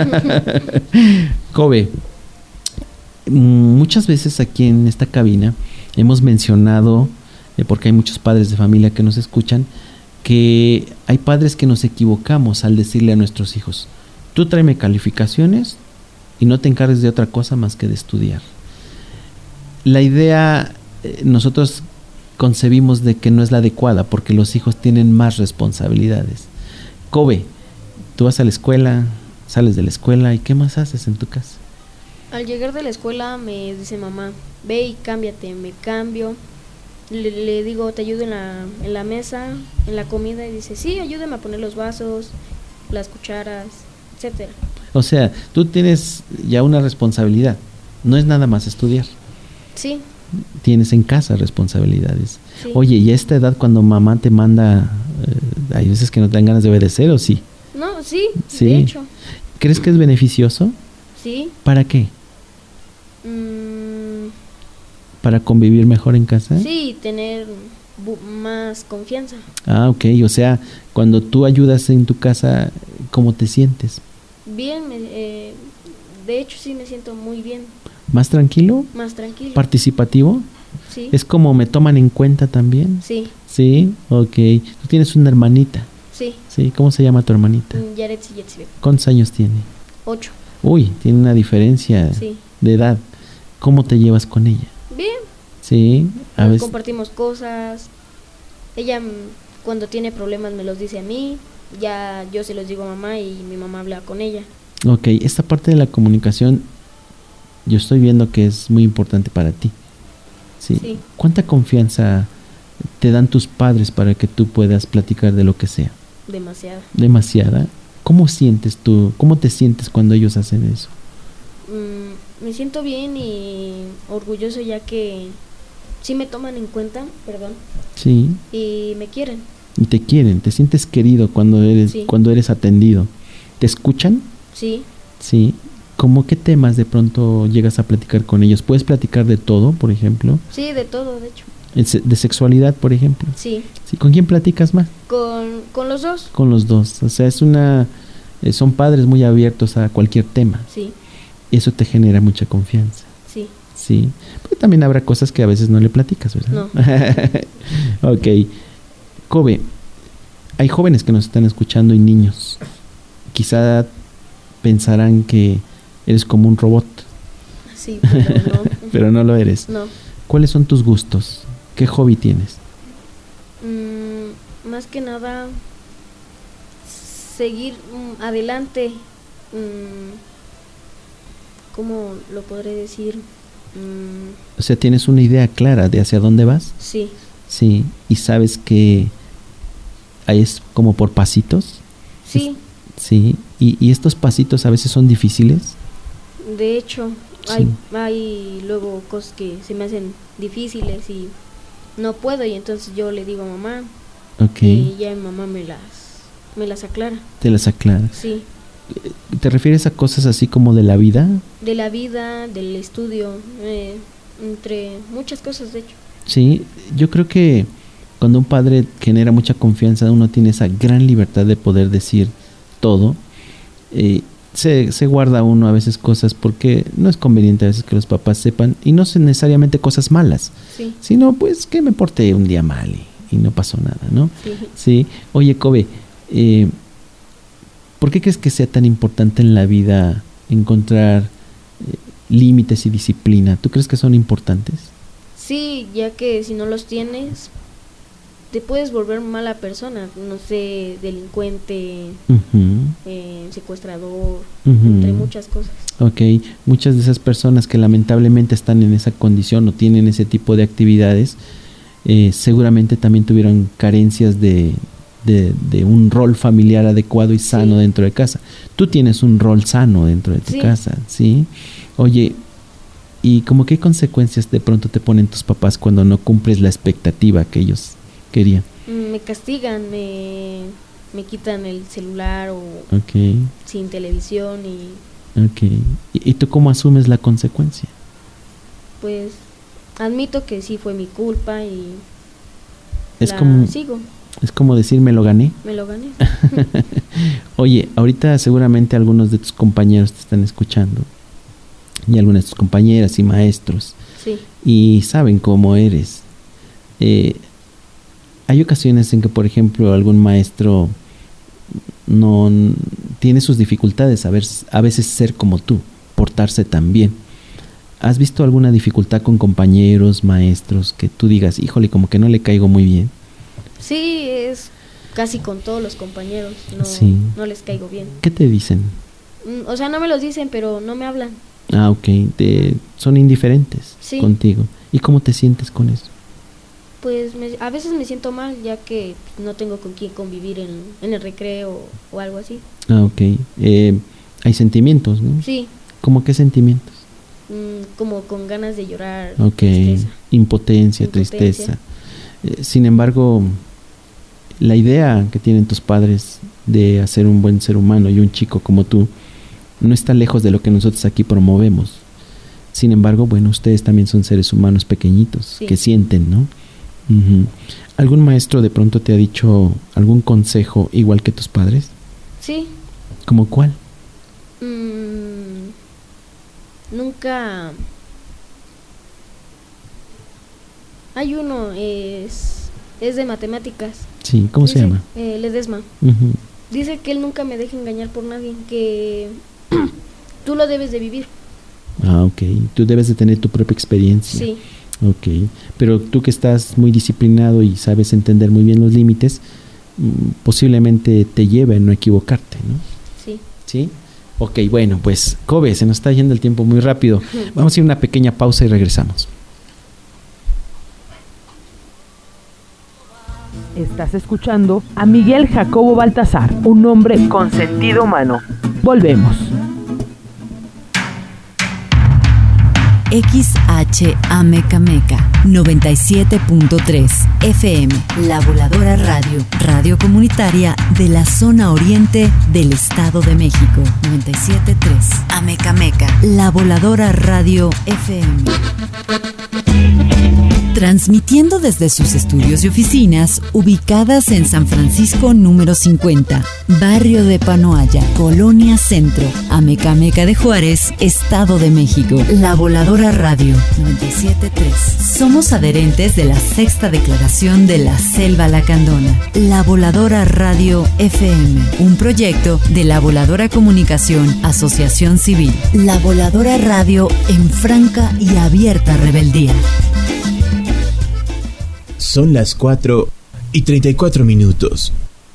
[SPEAKER 4] Kobe, muchas veces aquí en esta cabina hemos mencionado, eh, porque hay muchos padres de familia que nos escuchan, que hay padres que nos equivocamos al decirle a nuestros hijos, tú tráeme calificaciones y no te encargues de otra cosa más que de estudiar. La idea, eh, nosotros concebimos de que no es la adecuada, porque los hijos tienen más responsabilidades. Kobe, tú vas a la escuela, sales de la escuela, ¿y qué más haces en tu casa?
[SPEAKER 5] Al llegar de la escuela me dice mamá, ve y cámbiate. Me cambio, le, le digo, te ayudo en la, en la mesa, en la comida, y dice, sí, ayúdame a poner los vasos, las cucharas, etcétera.
[SPEAKER 4] O sea, tú tienes ya una responsabilidad, no es nada más estudiar.
[SPEAKER 5] Sí. Tienes
[SPEAKER 4] en casa responsabilidades. Sí. Oye, ¿y a esta edad cuando mamá te manda, eh, hay veces que no te dan ganas de obedecer, o sí?
[SPEAKER 5] No, sí,
[SPEAKER 4] sí,
[SPEAKER 5] de hecho.
[SPEAKER 4] ¿Crees que es beneficioso?
[SPEAKER 5] Sí.
[SPEAKER 4] ¿Para qué?
[SPEAKER 5] Mm,
[SPEAKER 4] ¿Para convivir mejor en casa?
[SPEAKER 5] Sí, tener bu- más confianza.
[SPEAKER 4] Ah, ok. O sea, cuando tú ayudas en tu casa, ¿cómo te sientes?
[SPEAKER 5] Bien, me- eh, de hecho sí me siento muy bien,
[SPEAKER 4] ¿Más tranquilo?
[SPEAKER 5] más tranquilo.
[SPEAKER 4] ¿Participativo?
[SPEAKER 5] Sí.
[SPEAKER 4] ¿Es como me toman en cuenta también?
[SPEAKER 5] Sí,
[SPEAKER 4] Sí, ok. Tú tienes una hermanita.
[SPEAKER 5] sí.
[SPEAKER 4] Sí, ¿cómo se llama tu hermanita?
[SPEAKER 5] Mm, Yaretsi Yetzibek.
[SPEAKER 4] ¿Cuántos años tiene?
[SPEAKER 5] Ocho.
[SPEAKER 4] Uy, tiene una diferencia
[SPEAKER 5] Sí.
[SPEAKER 4] de edad. ¿Cómo te llevas con ella?
[SPEAKER 5] Bien,
[SPEAKER 4] Sí, a
[SPEAKER 5] nos
[SPEAKER 4] veces.
[SPEAKER 5] compartimos cosas. Ella mm, cuando tiene problemas me los dice a mí. Ya yo se los digo a mamá y mi mamá habla con ella.
[SPEAKER 4] Ok, esta parte de la comunicación yo estoy viendo que es muy importante para ti. Sí.
[SPEAKER 5] Sí.
[SPEAKER 4] ¿Cuánta confianza te dan tus padres para que tú puedas platicar de lo que sea?
[SPEAKER 5] Demasiado.
[SPEAKER 4] Demasiada. ¿Cómo sientes tú? ¿Cómo te sientes cuando ellos hacen eso?
[SPEAKER 5] Mm, me siento bien y orgulloso ya que sí me toman en cuenta, perdón,
[SPEAKER 4] Sí.
[SPEAKER 5] y me quieren.
[SPEAKER 4] Y te quieren, te sientes querido cuando eres
[SPEAKER 5] Sí.
[SPEAKER 4] cuando eres atendido. ¿Te escuchan?
[SPEAKER 5] Sí,
[SPEAKER 4] Sí. ¿Cómo qué temas de pronto llegas a platicar con ellos? ¿Puedes platicar de todo, por ejemplo?
[SPEAKER 5] sí, de todo, de hecho.
[SPEAKER 4] ¿De se- de sexualidad, por ejemplo?
[SPEAKER 5] Sí,
[SPEAKER 4] Sí. ¿Con quién platicas más?
[SPEAKER 5] con, con los dos.
[SPEAKER 4] Con los dos. O sea, es una eh, son padres muy abiertos a cualquier tema.
[SPEAKER 5] Sí,
[SPEAKER 4] Eso te genera mucha confianza.
[SPEAKER 5] sí.
[SPEAKER 4] Sí. Pero también habrá cosas que a veces no le platicas, ¿verdad? No. Ok. Kobe, hay jóvenes que nos están escuchando y niños. Quizá pensarán que eres como un robot,
[SPEAKER 5] Sí, pero no.
[SPEAKER 4] pero no lo eres.
[SPEAKER 5] No.
[SPEAKER 4] ¿Cuáles son tus gustos? ¿Qué hobby tienes?
[SPEAKER 5] Mm, más que nada, seguir mm, adelante. Mm, ¿Cómo lo podré decir? Mm,
[SPEAKER 4] O sea, ¿tienes una idea clara de hacia dónde vas?
[SPEAKER 5] sí,
[SPEAKER 4] Sí. ¿Y sabes que ahí es como por pasitos?
[SPEAKER 5] sí.
[SPEAKER 4] Sí. ¿Y, y estos pasitos a veces son difíciles?
[SPEAKER 5] De hecho,
[SPEAKER 4] Sí.
[SPEAKER 5] hay, hay luego cosas que se me hacen difíciles y no puedo, y entonces yo le digo a mamá
[SPEAKER 4] Ok.
[SPEAKER 5] y ya mi mamá me las, me las aclara.
[SPEAKER 4] Te las aclaras.
[SPEAKER 5] Sí,
[SPEAKER 4] ¿Te refieres a cosas así como de la vida?
[SPEAKER 5] de la vida, del estudio, eh, entre muchas cosas de hecho.
[SPEAKER 4] Sí, yo creo que cuando un padre genera mucha confianza, uno tiene esa gran libertad de poder decir todo. Eh, se, se guarda uno a veces cosas porque no es conveniente a veces que los papás sepan, y no son necesariamente cosas malas,
[SPEAKER 5] Sí.
[SPEAKER 4] sino pues que me porté un día mal y, y no pasó nada, ¿no?
[SPEAKER 5] Sí.
[SPEAKER 4] Sí. Oye, Kobe, eh, ¿por qué crees que sea tan importante en la vida encontrar eh, límites y disciplina? ¿Tú crees que son importantes?
[SPEAKER 5] Sí, ya que si no los tienes, te puedes volver mala persona, no sé, delincuente,
[SPEAKER 4] Ujú.
[SPEAKER 5] eh, secuestrador,
[SPEAKER 4] Ujú.
[SPEAKER 5] entre muchas cosas.
[SPEAKER 4] Ok, muchas de esas personas que lamentablemente están en esa condición o tienen ese tipo de actividades, eh, seguramente también tuvieron carencias de, de, de un rol familiar adecuado y sano
[SPEAKER 5] Sí.
[SPEAKER 4] dentro de casa. Tú tienes un rol sano dentro de tu
[SPEAKER 5] Sí.
[SPEAKER 4] casa, ¿sí? Oye, ¿y como qué consecuencias de pronto te ponen tus papás cuando no cumples la expectativa que ellos querían?
[SPEAKER 5] Mm, Me castigan, me, me quitan el celular o
[SPEAKER 4] Ok,
[SPEAKER 5] sin televisión y
[SPEAKER 4] ok. ¿Y, y tú cómo asumes la consecuencia?
[SPEAKER 5] pues admito que sí fue mi culpa y
[SPEAKER 4] Es
[SPEAKER 5] la
[SPEAKER 4] como,
[SPEAKER 5] sigo,
[SPEAKER 4] es como decir me lo gané.
[SPEAKER 5] me lo gané.
[SPEAKER 4] Oye, ahorita seguramente algunos de tus compañeros te están escuchando, y algunas de tus compañeras y maestros,
[SPEAKER 5] Sí,
[SPEAKER 4] y saben cómo eres. Eh, hay ocasiones en que, por ejemplo, algún maestro no n- tiene sus dificultades a, ver, a veces ser como tú, portarse tan bien. ¿Has visto alguna dificultad con compañeros, maestros, que tú digas, híjole, como que no le caigo muy bien?
[SPEAKER 5] sí, es casi con todos los compañeros, no,
[SPEAKER 4] Sí.
[SPEAKER 5] no les caigo bien.
[SPEAKER 4] ¿Qué te dicen?
[SPEAKER 5] Mm, O sea, no me los dicen, pero no me hablan.
[SPEAKER 4] Ah, ok, te, son indiferentes
[SPEAKER 5] Sí.
[SPEAKER 4] contigo. ¿Y cómo te sientes con eso?
[SPEAKER 5] Pues me- a veces me siento mal ya que no tengo con quién convivir en, en el recreo o algo así.
[SPEAKER 4] Ah, ok. Eh, hay sentimientos, ¿no?
[SPEAKER 5] Sí,
[SPEAKER 4] ¿Cómo qué sentimientos?
[SPEAKER 5] mm, como con ganas de llorar,
[SPEAKER 4] Ok,
[SPEAKER 5] tristeza.
[SPEAKER 4] impotencia,
[SPEAKER 5] Impotencia.
[SPEAKER 4] tristeza. Eh, sin embargo, la idea que tienen tus padres de hacer un buen ser humano y un chico como tú no está lejos de lo que nosotros aquí promovemos. Sin embargo, bueno, ustedes también son seres humanos pequeñitos, sí, que sienten, ¿no? Uh-huh. ¿Algún maestro de pronto te ha dicho algún consejo igual que tus padres?
[SPEAKER 5] Sí.
[SPEAKER 4] ¿Cómo cuál?
[SPEAKER 5] Mm, nunca... Hay uno, es, es de matemáticas.
[SPEAKER 4] Sí, ¿cómo
[SPEAKER 5] Dice,
[SPEAKER 4] se llama?
[SPEAKER 5] Eh, Ledesma.
[SPEAKER 4] Uh-huh.
[SPEAKER 5] Dice que él nunca me deja engañar por nadie, que tú lo debes de vivir.
[SPEAKER 4] Ah, ok. Tú debes de tener tu propia experiencia.
[SPEAKER 5] Sí.
[SPEAKER 4] Ok. Pero tú que estás muy disciplinado y sabes entender muy bien los límites, posiblemente te lleve a no equivocarte, ¿no?
[SPEAKER 5] Sí.
[SPEAKER 4] ¿Sí? Ok, bueno, pues, Kobe, se nos está yendo el tiempo muy rápido. Vamos a ir a una pequeña pausa y regresamos.
[SPEAKER 3] Estás escuchando a Miguel Jacobo Baltasar, un hombre con sentido humano. Volvemos.
[SPEAKER 1] X H Amecameca noventa y siete punto tres F M, La Voladora Radio, radio comunitaria de la zona oriente del Estado de México. noventa y siete punto tres Amecameca, La Voladora Radio F M. Transmitiendo desde sus estudios y oficinas ubicadas en San Francisco número cincuenta, barrio de Panoaya, Colonia Centro, Amecameca de Juárez, Estado de México. La Voladora Radio noventa y siete punto tres. Somos adherentes de la sexta declaración de la Selva Lacandona. La Voladora Radio F M, un proyecto de La Voladora Comunicación, Asociación Civil. La Voladora Radio en franca y abierta rebeldía.
[SPEAKER 12] Son las cuatro y treinta y cuatro minutos.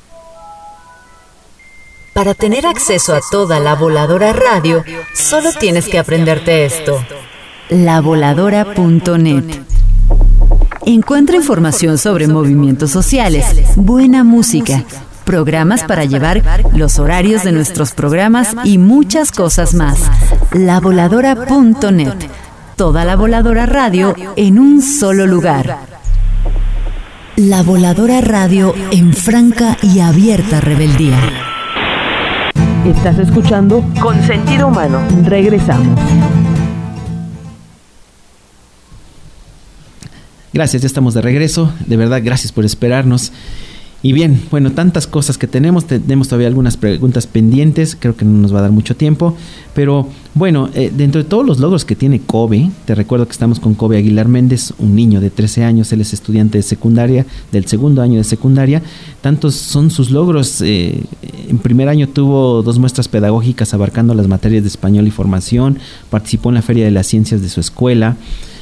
[SPEAKER 1] Para tener acceso a toda La Voladora Radio, solo tienes que aprenderte esto. la voladora punto net. Encuentra información sobre movimientos sociales, buena música, programas para llevar los horarios de nuestros programas y muchas cosas más. la voladora punto net. Toda La Voladora Radio en un solo lugar. La Voladora Radio en franca y abierta rebeldía.
[SPEAKER 3] Estás escuchando Con Sentido Humano. Regresamos.
[SPEAKER 4] Gracias, ya estamos de regreso. De verdad, gracias por esperarnos. Y bien, bueno, tantas cosas que tenemos. Tenemos todavía algunas preguntas pendientes. Creo que no nos va a dar mucho tiempo. Pero bueno, eh, dentro de todos los logros que tiene Kobe, te recuerdo que estamos con Kobe Aguilar Méndez, un niño de trece años. Él es estudiante de secundaria, del segundo año de secundaria. Tantos son sus logros. Eh, en primer año tuvo dos muestras pedagógicas abarcando las materias de español y formación. Participó en la Feria de las Ciencias de su escuela.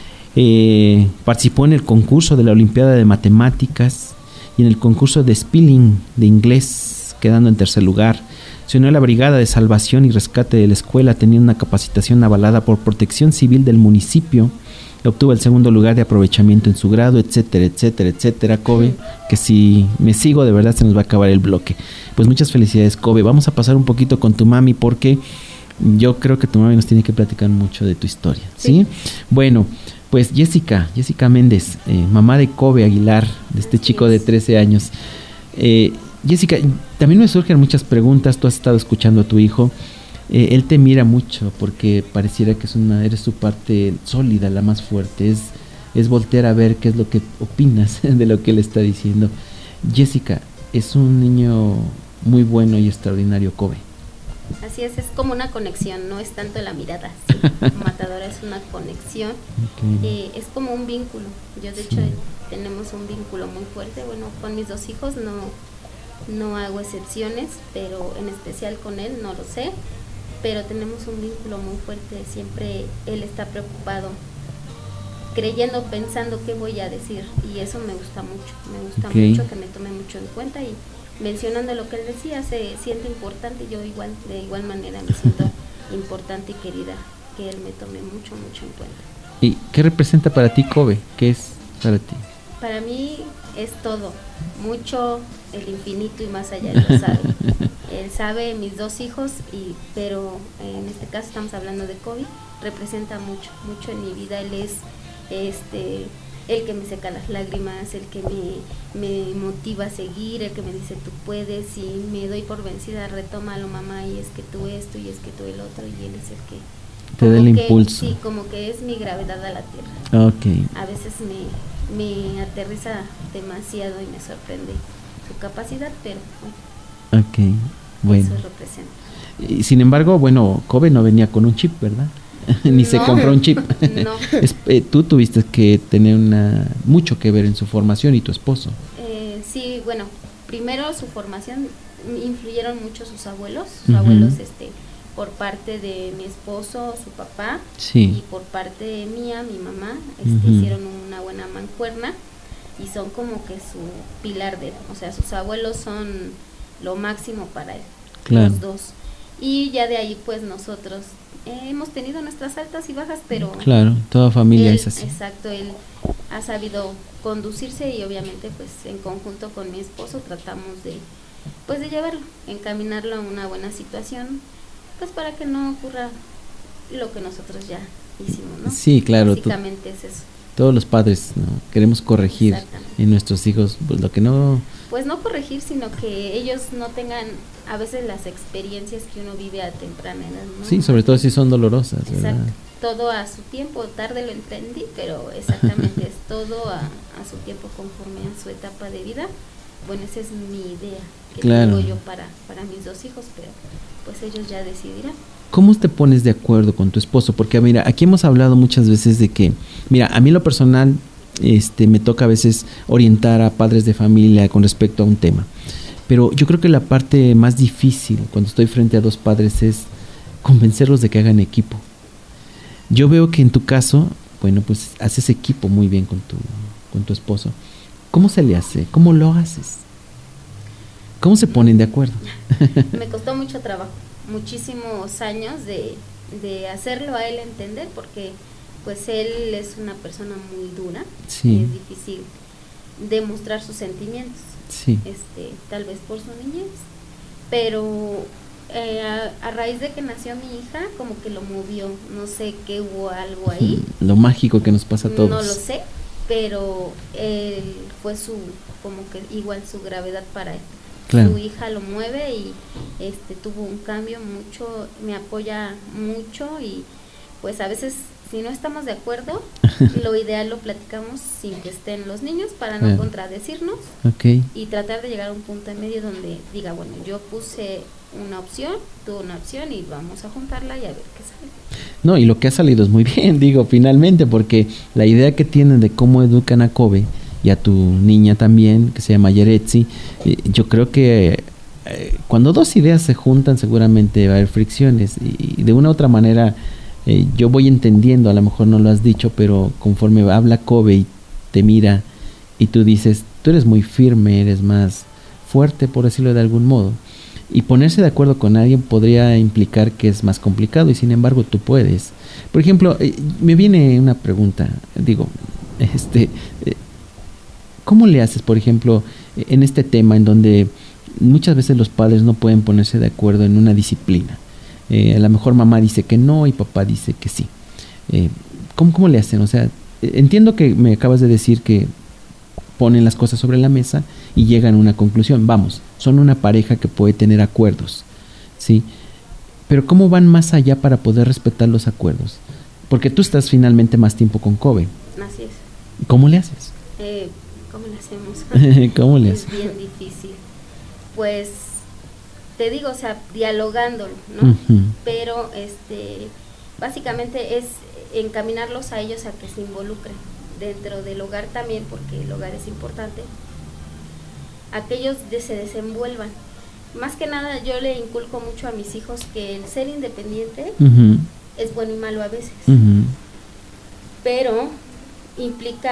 [SPEAKER 4] Eh, participó en el concurso de la Olimpiada de Matemáticas y en el concurso de spelling de inglés, quedando en tercer lugar. Se unió a la Brigada de Salvación y Rescate de la escuela, teniendo una capacitación avalada por Protección Civil del municipio. Obtuvo el segundo lugar de aprovechamiento en su grado, etcétera, etcétera, etcétera. Kobe, que si me sigo de verdad se nos va a acabar el bloque. Pues muchas felicidades, Kobe. Vamos a pasar un poquito con tu mami porque yo creo que tu mami nos tiene que platicar mucho de tu historia, ¿sí? ¿Sí? Bueno, pues Jessica, Jessica Méndez, eh, mamá de Kobe Aguilar, de este chico de trece años. Eh, Jessica, también me surgen muchas preguntas. Tú has estado escuchando a tu hijo. Eh, él te mira mucho porque pareciera que es una, eres su parte sólida, la más fuerte. Es, es voltear a ver qué es lo que opinas de lo que él está diciendo. Jessica, es un niño muy bueno y extraordinario, Kobe.
[SPEAKER 14] Así es, es como una conexión, no es tanto la mirada, sí. Matadora es una conexión, okay. eh, es como un vínculo. Yo de hecho sí. tenemos un vínculo muy fuerte, bueno, con mis dos hijos no, no hago excepciones, pero en especial con él no lo sé, pero tenemos un vínculo muy fuerte, siempre él está preocupado, creyendo, pensando qué voy a decir, y eso me gusta mucho, me gusta okay. mucho que me tome mucho en cuenta y mencionando lo que él decía, se siente importante, yo igual, de igual manera me siento importante y querida, que él me tome mucho, mucho en cuenta.
[SPEAKER 4] ¿Y qué representa para ti Kobe? ¿Qué es para ti?
[SPEAKER 14] Para mí es todo, mucho, el infinito y más allá, él lo sabe. Él sabe, mis dos hijos, y pero en este caso estamos hablando de Kobe, representa mucho, mucho en mi vida. Él es este el que me seca las lágrimas, el que me, me motiva a seguir, el que me dice tú puedes, y me doy por vencida, retómalo mamá, y es que tú esto, y es que tú el otro, y él es el que
[SPEAKER 4] Te da el
[SPEAKER 14] que,
[SPEAKER 4] impulso.
[SPEAKER 14] Sí, como que es mi gravedad a la tierra.
[SPEAKER 4] Okay.
[SPEAKER 14] A veces me, me aterriza demasiado y me sorprende su capacidad, pero bueno.
[SPEAKER 4] Ok, bueno.
[SPEAKER 14] Eso representa.
[SPEAKER 4] Y, sin embargo, bueno, Kobe no venía con un chip, ¿verdad? Ni no, se compró un chip.
[SPEAKER 14] No.
[SPEAKER 4] es, eh, tú tuviste que tener una mucho que ver en su formación y tu esposo.
[SPEAKER 14] Eh, sí, bueno, primero su formación influyeron mucho sus abuelos, sus
[SPEAKER 4] uh-huh.
[SPEAKER 14] abuelos este por parte de mi esposo, su papá,
[SPEAKER 4] sí.
[SPEAKER 14] y por parte de mía, mi mamá, este, uh-huh. hicieron una buena mancuerna y son como que su pilar de él, o sea, sus abuelos son lo máximo para él,
[SPEAKER 4] claro.
[SPEAKER 14] los dos. Y ya de ahí pues nosotros eh, hemos tenido nuestras altas y bajas, pero
[SPEAKER 4] claro, toda familia
[SPEAKER 14] él,
[SPEAKER 4] es así.
[SPEAKER 14] Exacto, él ha sabido conducirse y obviamente pues en conjunto con mi esposo tratamos de pues de llevarlo, encaminarlo a una buena situación, pues para que no ocurra lo que nosotros ya hicimos, ¿no?
[SPEAKER 4] Sí, claro.
[SPEAKER 14] Básicamente es eso.
[SPEAKER 4] Todos los padres, ¿no?, queremos corregir en nuestros hijos pues, lo que no...
[SPEAKER 14] Pues no corregir, sino que ellos no tengan a veces las experiencias que uno vive a temprana edad, ¿no?
[SPEAKER 4] Sí, sobre todo si son dolorosas,
[SPEAKER 14] exacto.
[SPEAKER 4] ¿verdad?
[SPEAKER 14] Todo a su tiempo, tarde lo entendí, pero exactamente es todo a, a su tiempo conforme a su etapa de vida. Bueno, esa es mi idea que
[SPEAKER 4] claro.
[SPEAKER 14] tengo yo para, para mis dos hijos, pero pues ellos ya decidirán.
[SPEAKER 4] ¿Cómo te pones de acuerdo con tu esposo? Porque mira, aquí hemos hablado muchas veces de que, mira, a mí lo personal este, me toca a veces orientar a padres de familia con respecto a un tema, pero yo creo que la parte más difícil cuando estoy frente a dos padres es convencerlos de que hagan equipo. Yo veo que en tu caso, bueno, pues haces equipo muy bien con tu, con tu esposo. ¿Cómo se le hace? ¿Cómo lo haces? ¿Cómo se ponen de acuerdo?
[SPEAKER 14] Me costó mucho trabajo, muchísimos años de, de hacerlo a él entender, porque pues él es una persona muy dura,
[SPEAKER 4] sí.
[SPEAKER 14] es difícil demostrar sus sentimientos,
[SPEAKER 4] sí.
[SPEAKER 14] este, tal vez por su niñez, pero eh, a, a raíz de que nació mi hija, como que lo movió, no sé qué hubo algo ahí.
[SPEAKER 4] Lo mágico que nos pasa a todos.
[SPEAKER 14] No lo sé, pero él fue su, como que igual su gravedad para él.
[SPEAKER 4] Claro.
[SPEAKER 14] Su hija lo mueve y este tuvo un cambio mucho, me apoya mucho y pues a veces si no estamos de acuerdo, lo ideal lo platicamos sin que estén los niños para no
[SPEAKER 4] yeah.
[SPEAKER 14] contradecirnos
[SPEAKER 4] okay.
[SPEAKER 14] y tratar de llegar a un punto en medio donde diga, bueno, yo puse una opción, tú una opción y vamos a juntarla y a ver qué sale.
[SPEAKER 4] No, y lo que ha salido es muy bien, digo, finalmente, porque la idea que tienen de cómo educan a Kobe y a tu niña también, que se llama Yeretsi, eh, yo creo que eh, cuando dos ideas se juntan seguramente va a haber fricciones y, y de una u otra manera eh, yo voy entendiendo, a lo mejor no lo has dicho, pero conforme habla Kobe y te mira y tú dices, tú eres muy firme, eres más fuerte, por decirlo de algún modo, y ponerse de acuerdo con alguien podría implicar que es más complicado y sin embargo tú puedes. Por ejemplo, eh, me viene una pregunta, digo, este... Eh, ¿cómo le haces, por ejemplo, en este tema en donde muchas veces los padres no pueden ponerse de acuerdo en una disciplina? Eh, a lo mejor mamá dice que no y papá dice que sí. Eh, ¿cómo, ¿Cómo le hacen? O sea, entiendo que me acabas de decir que ponen las cosas sobre la mesa y llegan a una conclusión. Vamos, son una pareja que puede tener acuerdos, ¿sí? Pero ¿cómo van más allá para poder respetar los acuerdos? Porque tú estás finalmente más tiempo con Kobe.
[SPEAKER 14] Así es.
[SPEAKER 4] ¿Cómo le haces?
[SPEAKER 14] Eh... ¿Cómo le hacemos?
[SPEAKER 4] ¿Cómo le haces?
[SPEAKER 14] Es bien difícil. Pues te digo, o sea, dialogándolo, ¿no? Uh-huh. Pero este básicamente es encaminarlos a ellos a que se involucren dentro del hogar también, porque el hogar es importante, a que ellos de, se desenvuelvan. Más que nada yo le inculco mucho a mis hijos que el ser independiente uh-huh. es bueno y malo a veces, uh-huh. pero implica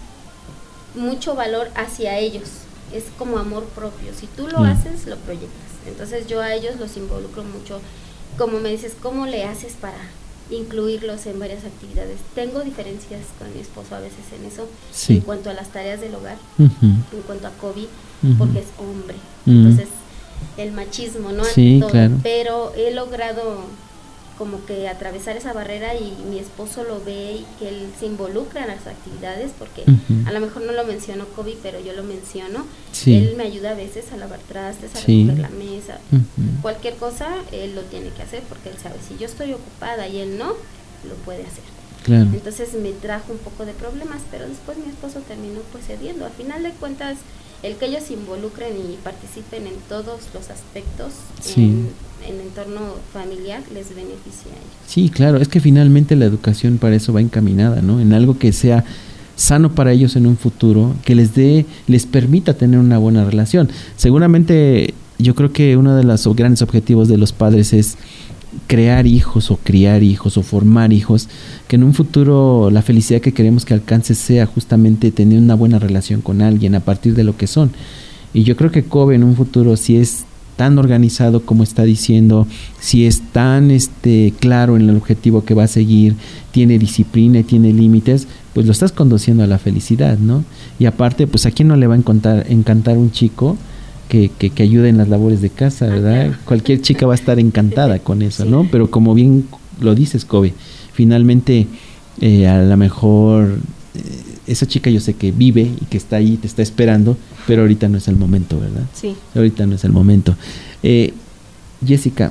[SPEAKER 14] mucho valor hacia ellos, es como amor propio, si tú lo mm. haces, lo proyectas. Entonces yo a ellos los involucro mucho, como me dices, ¿cómo le haces para incluirlos en varias actividades? Tengo diferencias con mi esposo a veces en eso, sí. en cuanto a las tareas del hogar, uh-huh. en cuanto a Kobe, uh-huh. porque es hombre, uh-huh. entonces el machismo, ¿no?
[SPEAKER 4] Sí,
[SPEAKER 14] todo,
[SPEAKER 4] claro.
[SPEAKER 14] pero he logrado como que atravesar esa barrera y mi esposo lo ve y que él se involucra en las actividades, porque uh-huh. a lo mejor no lo mencionó Kobe, pero yo lo menciono. Sí. Él me ayuda a veces a lavar trastes, a sí. recoger la mesa, uh-huh. cualquier cosa él lo tiene que hacer, porque él sabe, si yo estoy ocupada y él no, lo puede hacer. Claro. Entonces me trajo un poco de problemas, pero después mi esposo terminó pues cediendo. Al final de cuentas, el que ellos se involucren y participen en todos los aspectos sí. en, en el entorno familiar les beneficia a ellos.
[SPEAKER 4] Sí, claro, es que finalmente la educación para eso va encaminada, ¿no? En algo que sea sano para ellos en un futuro, que les dé, les permita tener una buena relación. Seguramente yo creo que uno de los grandes objetivos de los padres es crear hijos o criar hijos o formar hijos, que en un futuro la felicidad que queremos que alcance sea justamente tener una buena relación con alguien a partir de lo que son. Y yo creo que Kobe en un futuro, si es tan organizado como está diciendo, si es tan este claro en el objetivo que va a seguir, tiene disciplina y tiene límites, pues lo estás conduciendo a la felicidad, ¿no? Y aparte, pues a quién no le va a encantar, encantar un chico Que, que, que ayude en las labores de casa, ¿verdad? Okay. Cualquier chica va a estar encantada con eso, ¿no? Pero como bien lo dices, Kobe, finalmente eh, a lo mejor eh, esa chica yo sé que vive y que está ahí, te está esperando, pero ahorita no es el momento, ¿verdad?
[SPEAKER 14] Sí.
[SPEAKER 4] Ahorita no es el momento. Eh, Jessica,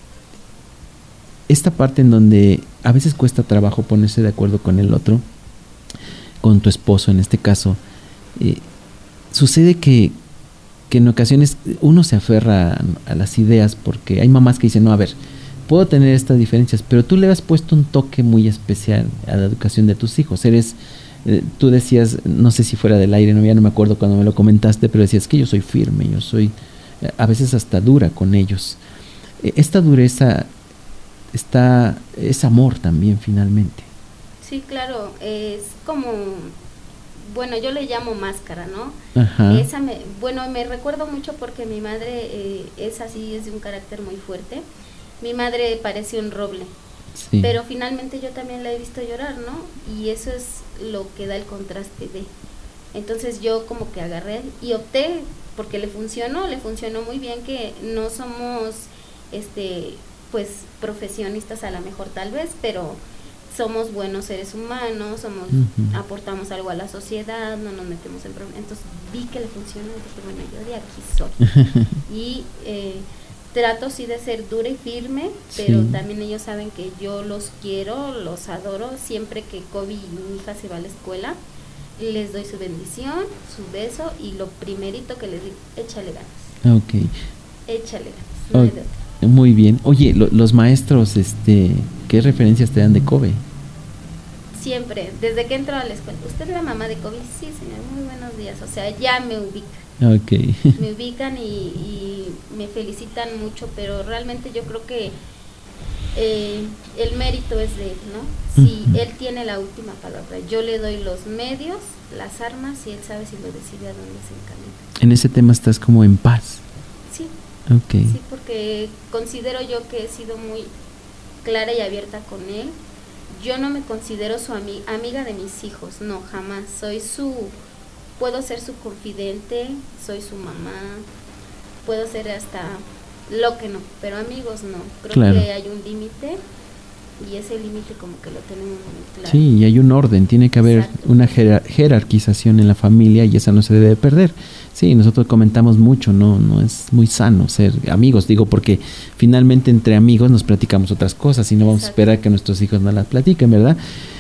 [SPEAKER 4] esta parte en donde a veces cuesta trabajo ponerse de acuerdo con el otro, con tu esposo en este caso, eh, sucede que que en ocasiones uno se aferra a, a las ideas, porque hay mamás que dicen, no, a ver, puedo tener estas diferencias, pero tú le has puesto un toque muy especial a la educación de tus hijos. Eres, eh, tú decías, no sé si fuera del aire, no, ya no me acuerdo cuando me lo comentaste, pero decías que yo soy firme, yo soy eh, a veces hasta dura con ellos. Eh, esta dureza está, es amor también finalmente.
[SPEAKER 14] Sí, claro, es como... Bueno, yo le llamo máscara, ¿no?
[SPEAKER 4] Ajá.
[SPEAKER 14] Esa me, bueno, me recuerdo mucho porque mi madre eh, es así, es de un carácter muy fuerte. Mi madre parece un roble, sí. Pero finalmente yo también la he visto llorar, ¿no? Y eso es lo que da el contraste de. Entonces yo como que agarré y opté, porque le funcionó, le funcionó muy bien, que no somos, este, pues, profesionistas a lo mejor tal vez, pero... somos buenos seres humanos, somos uh-huh. aportamos algo a la sociedad, no nos metemos en problemas. Entonces vi que le funcionó y dije, bueno, yo de aquí soy. Y eh, trato sí de ser dura y firme, pero sí. También ellos saben que yo los quiero, los adoro. Siempre que Kobe y mi hija se va a la escuela, les doy su bendición, su beso, y lo primerito que les digo, échale ganas.
[SPEAKER 4] Ok.
[SPEAKER 14] Échale ganas. No
[SPEAKER 4] okay. Muy bien. Oye, lo, los maestros, este, ¿qué referencias te dan de Kobe?
[SPEAKER 14] Siempre, desde que entro a la escuela. ¿Usted es la mamá de Kobe? Sí, señor, muy buenos días. O sea, ya me ubican.
[SPEAKER 4] Okay.
[SPEAKER 14] Me ubican y, y me felicitan mucho, pero realmente yo creo que eh, el mérito es de él, ¿no? Si uh-huh. él tiene la última palabra, yo le doy los medios, las armas, y él sabe si lo decide a dónde se encamina.
[SPEAKER 4] En ese tema estás como en paz.
[SPEAKER 14] Sí.
[SPEAKER 4] Okay.
[SPEAKER 14] Sí, porque considero yo que he sido muy clara y abierta con él. Yo no me considero su ami- amiga de mis hijos, no, jamás. Soy su, puedo ser su confidente, soy su mamá, puedo ser hasta lo que no, pero amigos no. Creo claro. que hay un límite, y ese límite como que lo tenemos muy claro.
[SPEAKER 4] Sí, y hay un orden, tiene que haber Exacto. una jerar- jerarquización en la familia, y esa no se debe perder. Sí, nosotros comentamos mucho, no no es muy sano ser amigos, digo, porque finalmente entre amigos nos platicamos otras cosas y no vamos Exacto. a esperar que nuestros hijos nos las platiquen, ¿verdad?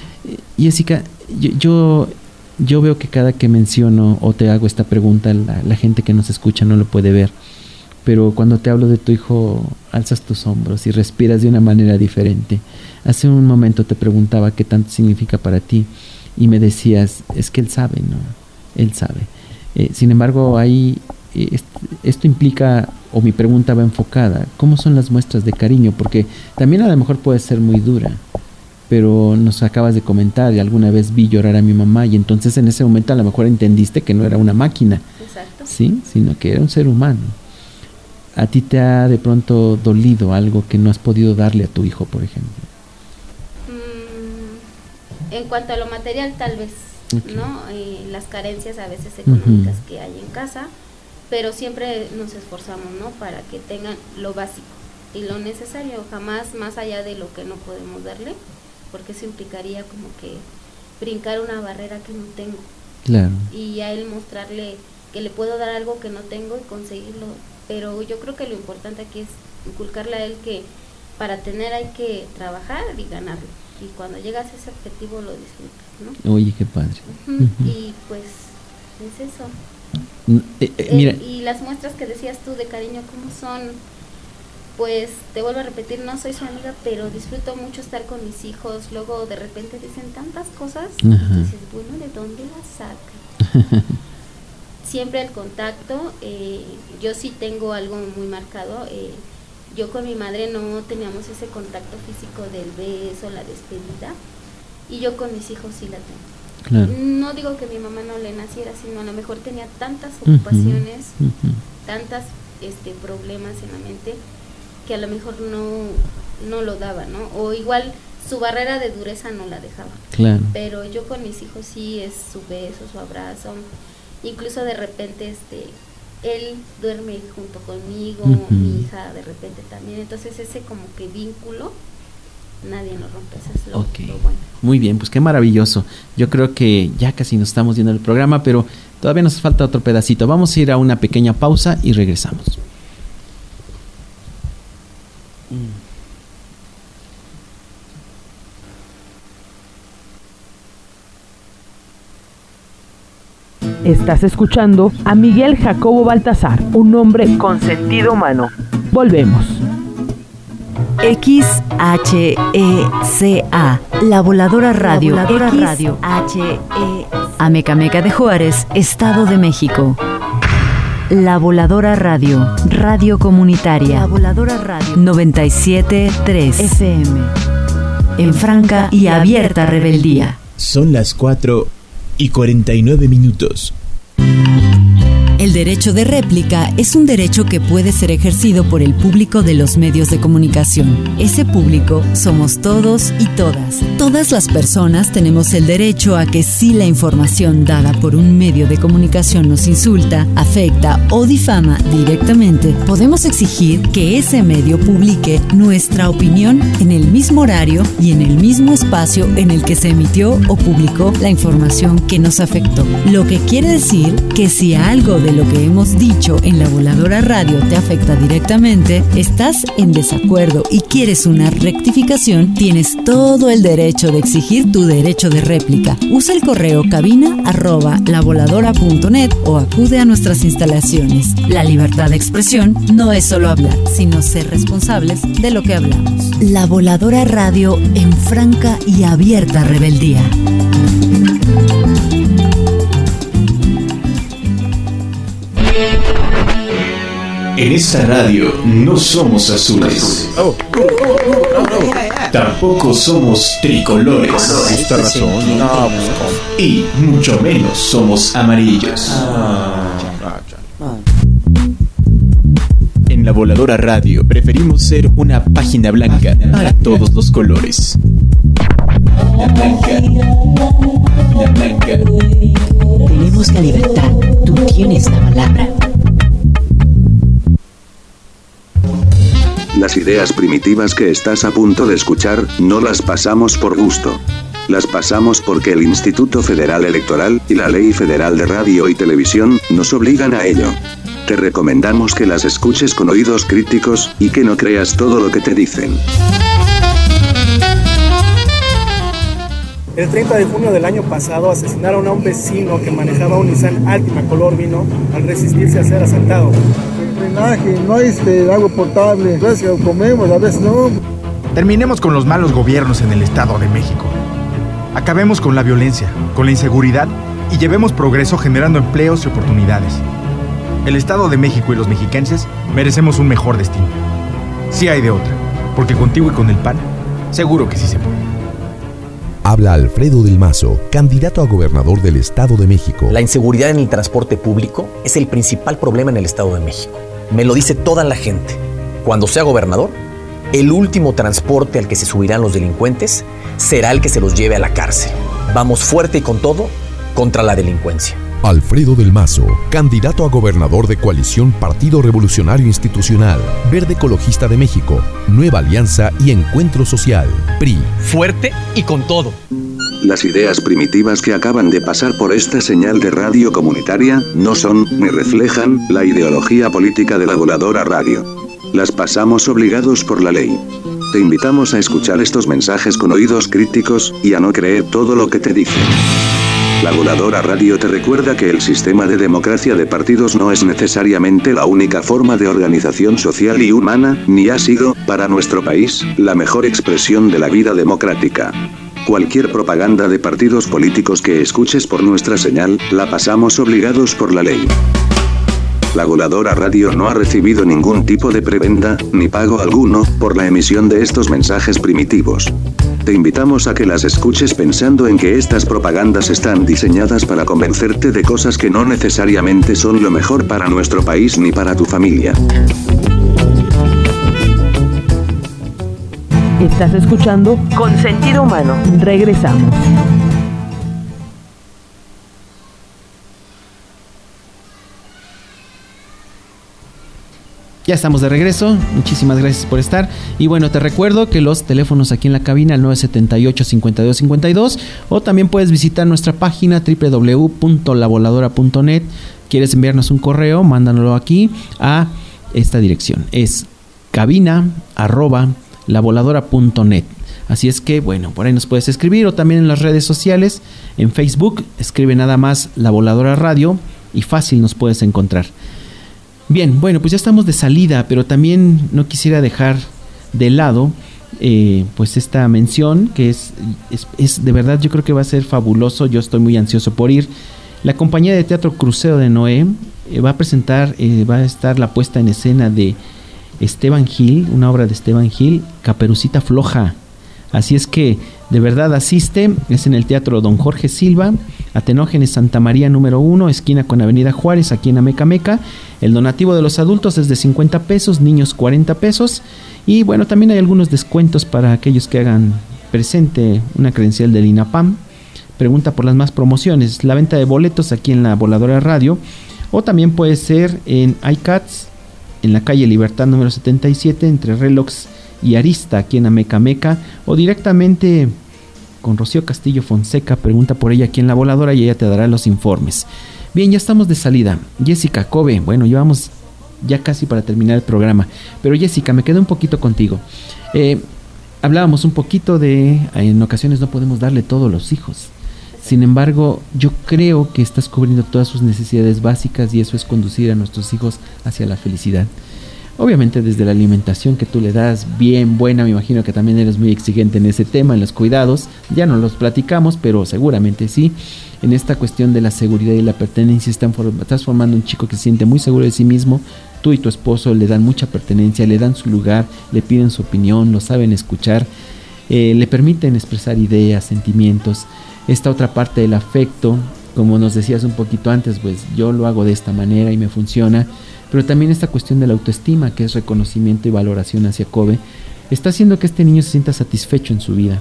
[SPEAKER 4] Y Jessica, yo, yo yo veo que cada que menciono o te hago esta pregunta, la, la gente que nos escucha no lo puede ver, pero cuando te hablo de tu hijo, alzas tus hombros y respiras de una manera diferente. Hace un momento te preguntaba qué tanto significa para ti y me decías, es que él sabe, ¿no? Él sabe. Eh, sin embargo, ahí eh, est- esto implica, o mi pregunta va enfocada, ¿cómo son las muestras de cariño? Porque también a lo mejor puede ser muy dura, pero nos acabas de comentar, y alguna vez vi llorar a mi mamá, y entonces en ese momento a lo mejor entendiste que no era una máquina,
[SPEAKER 14] Exacto.
[SPEAKER 4] ¿sí? Sino que era un ser humano. ¿A ti te ha de pronto dolido algo que no has podido darle a tu hijo, por ejemplo?
[SPEAKER 14] Mm, en cuanto a lo material, tal vez. Okay. ¿No? Eh, las carencias a veces económicas uh-huh. que hay en casa, pero siempre nos esforzamos, ¿no? Para que tengan lo básico. y lo necesario, jamás más allá de lo que no podemos darle, porque eso implicaría como que brincar una barrera que no tengo.
[SPEAKER 4] Claro.
[SPEAKER 14] Y a él mostrarle que le puedo dar algo que no tengo y conseguirlo. Pero yo creo que lo importante aquí es inculcarle a él que para tener hay que trabajar y ganarlo. Y cuando llegas a ese objetivo lo disfrutas, ¿no?
[SPEAKER 4] Oye, qué padre.
[SPEAKER 14] Uh-huh. Uh-huh. Y pues es eso.
[SPEAKER 4] Eh, eh, mira.
[SPEAKER 14] Eh, y las muestras que decías tú de cariño, ¿cómo son? Pues te vuelvo a repetir, no soy su amiga, pero disfruto mucho estar con mis hijos. Luego de repente dicen tantas cosas, y dices, bueno, ¿de dónde las saca? Siempre el contacto, eh, yo sí tengo algo muy marcado. Eh, yo con mi madre no teníamos ese contacto físico del beso, la despedida, y yo con mis hijos sí la tengo.
[SPEAKER 4] Claro.
[SPEAKER 14] No digo que mi mamá no le naciera, sino a lo mejor tenía tantas ocupaciones, uh-huh, uh-huh. tantas este, problemas en la mente, que a lo mejor no, no lo daba, ¿no? O igual su barrera de dureza no la dejaba.
[SPEAKER 4] Claro.
[SPEAKER 14] Pero yo con mis hijos sí es su beso, su abrazo, incluso de repente este él duerme junto conmigo, uh-huh. mi hija de repente también, entonces ese como que vínculo nadie nos rompe, eso es lo,
[SPEAKER 4] okay.
[SPEAKER 14] lo bueno.
[SPEAKER 4] Muy bien, pues qué maravilloso. Yo creo que ya casi nos estamos viendo el programa, pero todavía nos falta otro pedacito. Vamos a ir a una pequeña pausa y regresamos.
[SPEAKER 3] Estás escuchando a Miguel Jacobo Baltasar, un hombre con sentido humano. Volvemos.
[SPEAKER 1] X H E C A, La Voladora Radio. La Voladora Radio. H E Amecameca de Juárez, Estado de México. La Voladora Radio, radio comunitaria. La Voladora Radio. noventa y siete punto tres F M. En franca y abierta rebeldía.
[SPEAKER 12] Son las cuatro y cuarenta y nueve minutos.
[SPEAKER 1] El derecho de réplica es un derecho que puede ser ejercido por el público de los medios de comunicación. Ese público somos todos y todas. Todas las personas tenemos el derecho a que si la información dada por un medio de comunicación nos insulta, afecta o difama directamente, podemos exigir que ese medio publique nuestra opinión en el mismo horario y en el mismo espacio en el que se emitió o publicó la información que nos afectó. Lo que quiere decir que si algo de lo que hemos dicho en La Voladora Radio te afecta directamente, estás en desacuerdo y quieres una rectificación, tienes todo el derecho de exigir tu derecho de réplica. Usa el correo cabina arroba lavoladora punto net o acude a nuestras instalaciones. La libertad de expresión no es solo hablar, sino ser responsables de lo que hablamos. La Voladora Radio en franca y abierta rebeldía.
[SPEAKER 12] En esta radio no somos azules. Oh. Tampoco somos tricolores.
[SPEAKER 15] Justa razón. No, pues,
[SPEAKER 12] y mucho menos somos amarillos.
[SPEAKER 15] Ah.
[SPEAKER 12] En La Voladora Radio preferimos ser una página blanca para todos los colores. La blanca. La blanca.
[SPEAKER 13] Tenemos la libertad. Tú tienes la palabra.
[SPEAKER 8] Las ideas primitivas que estás a punto de escuchar, no las pasamos por gusto. Las pasamos porque el Instituto Federal Electoral y la Ley Federal de Radio y Televisión nos obligan a ello. Te recomendamos que las escuches con oídos críticos y que no creas todo lo que te dicen.
[SPEAKER 16] El treinta de junio del año pasado asesinaron a un vecino que manejaba un Nissan Altima color vino al resistirse a ser asaltado.
[SPEAKER 17] Drenaje, no hay este, agua potable, a veces comemos, a veces no.
[SPEAKER 18] Terminemos con los malos gobiernos en el Estado de México. Acabemos con la violencia, con la inseguridad y llevemos progreso generando empleos y oportunidades. El Estado de México y los mexiquenses merecemos un mejor destino. Sí hay de otra, porque contigo y con el P A N, seguro que sí se puede.
[SPEAKER 9] Habla Alfredo del Mazo, candidato a gobernador del Estado de México.
[SPEAKER 10] La inseguridad en el transporte público es el principal problema en el Estado de México. Me lo dice toda la gente. Cuando sea gobernador, el último transporte al que se subirán los delincuentes será el que se los lleve a la cárcel. Vamos fuerte y con todo contra la delincuencia.
[SPEAKER 9] Alfredo del Mazo, candidato a gobernador de coalición Partido Revolucionario Institucional, Verde Ecologista de México, Nueva Alianza y Encuentro Social, P R I.
[SPEAKER 10] Fuerte y con todo.
[SPEAKER 8] Las ideas primitivas que acaban de pasar por esta señal de radio comunitaria no son ni reflejan la ideología política de la Voladora Radio. Las pasamos obligados por la ley. Te invitamos a escuchar estos mensajes con oídos críticos y a no creer todo lo que te dicen. La Voladora Radio te recuerda que el sistema de democracia de partidos no es necesariamente la única forma de organización social y humana, ni ha sido, para nuestro país, la mejor expresión de la vida democrática. Cualquier propaganda de partidos políticos que escuches por nuestra señal, la pasamos obligados por la ley. La Voladora Radio no ha recibido ningún tipo de prebenda, ni pago alguno, por la emisión de estos mensajes primitivos. Te invitamos a que las escuches pensando en que estas propagandas están diseñadas para convencerte de cosas que no necesariamente son lo mejor para nuestro país ni para tu familia.
[SPEAKER 3] Estás escuchando Con Sentido Humano. Regresamos.
[SPEAKER 4] Ya estamos de regreso, muchísimas gracias por estar. Y bueno, te recuerdo que los teléfonos aquí en la cabina, el nueve siete ocho, cinco dos cinco dos, o también puedes visitar nuestra página doble u doble u doble u punto la voladora punto net. ¿Quieres enviarnos un correo? Mándanoslo aquí a esta dirección. Es cabina arroba la voladora punto net. Así es que, bueno, por ahí nos puedes escribir, o también en las redes sociales, en Facebook, escribe nada más La Voladora Radio y fácil nos puedes encontrar. Bien, bueno, pues ya estamos de salida, pero también no quisiera dejar de lado eh, pues esta mención que es, es, es de verdad, yo creo que va a ser fabuloso. Yo estoy muy ansioso por ir. La compañía de teatro Crucero de Noé eh, va a presentar, eh, va a estar la puesta en escena de Esteban Gil, una obra de Esteban Gil, Caperucita Floja. Así es que de verdad asiste, es en el Teatro Don Jorge Silva, Atenógenes Santa María número uno, esquina con Avenida Juárez, aquí en Amecameca. El donativo de los adultos es de cincuenta pesos, niños cuarenta pesos. Y bueno, también hay algunos descuentos para aquellos que hagan presente una credencial del INAPAM. Pregunta por las más promociones. La venta de boletos aquí en la Voladora Radio, o también puede ser en iCats, en la calle Libertad número setenta y siete, entre Relox y Arista, aquí en Amecameca, o directamente con Rocío Castillo Fonseca. Pregunta por ella aquí en la Voladora y ella te dará los informes. Bien, ya estamos de salida. Jessica, Kobe, bueno, llevamos ya casi para terminar el programa, pero Jessica, me quedé un poquito contigo. Eh, hablábamos un poquito de, en ocasiones no podemos darle todo a los hijos. Sin embargo, yo creo que estás cubriendo todas sus necesidades básicas, y eso es conducir a nuestros hijos hacia la felicidad. Obviamente desde la alimentación que tú le das, bien buena, me imagino que también eres muy exigente en ese tema, en los cuidados, ya no los platicamos, pero seguramente sí. En esta cuestión de la seguridad y la pertenencia, están for- estás formando un chico que se siente muy seguro de sí mismo. Tú y tu esposo le dan mucha pertenencia, le dan su lugar, le piden su opinión, lo saben escuchar, eh, le permiten expresar ideas, sentimientos. Esta otra parte del afecto, como nos decías un poquito antes, pues yo lo hago de esta manera y me funciona. Pero también esta cuestión de la autoestima, que es reconocimiento y valoración hacia Kobe, está haciendo que este niño se sienta satisfecho en su vida,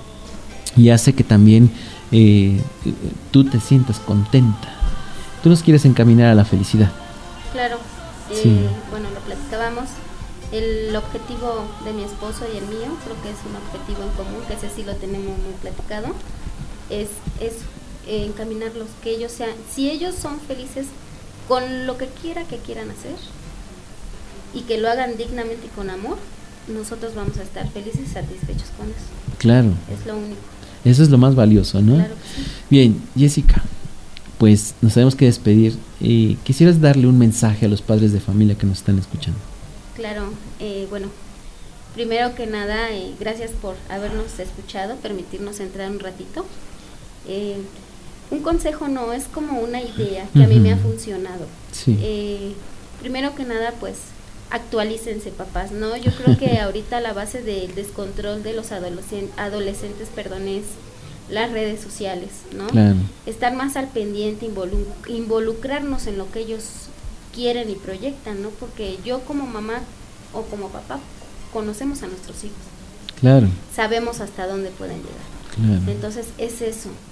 [SPEAKER 4] y hace que también eh, tú te sientas contenta. Tú nos quieres encaminar a la felicidad.
[SPEAKER 14] Claro, eh,
[SPEAKER 4] sí.
[SPEAKER 14] Bueno, lo platicábamos. El objetivo de mi esposo y el mío, creo que es un objetivo en común, que ese sí lo tenemos muy platicado, es, es eh, encaminarlos, que ellos sean, si ellos son felices con lo que quiera que quieran hacer, y que lo hagan dignamente y con amor, nosotros vamos a estar felices y satisfechos con eso.
[SPEAKER 4] Claro.
[SPEAKER 14] Es lo único.
[SPEAKER 4] Eso es lo más valioso, ¿no?
[SPEAKER 14] Claro que sí.
[SPEAKER 4] Bien, Jessica, pues nos tenemos que despedir. Eh, ¿Quisieras darle un mensaje a los padres de familia que nos están escuchando?
[SPEAKER 14] Claro, eh, bueno, primero que nada, eh, gracias por habernos escuchado, permitirnos entrar un ratito. Eh, un consejo no, es como una idea que uh-huh. a mí me ha funcionado.
[SPEAKER 4] Sí.
[SPEAKER 14] Eh, primero que nada, pues, actualícense, papás, ¿no? Yo creo que ahorita la base del descontrol de los adolescentes, adolescentes, perdón, es las redes sociales, ¿no?
[SPEAKER 4] Claro.
[SPEAKER 14] Estar más al pendiente, involu- involucrarnos en lo que ellos quieren y proyectan, ¿no? Porque yo como mamá o como papá conocemos a nuestros hijos.
[SPEAKER 4] Claro.
[SPEAKER 14] Sabemos hasta dónde pueden llegar.
[SPEAKER 4] Claro.
[SPEAKER 14] Entonces es eso,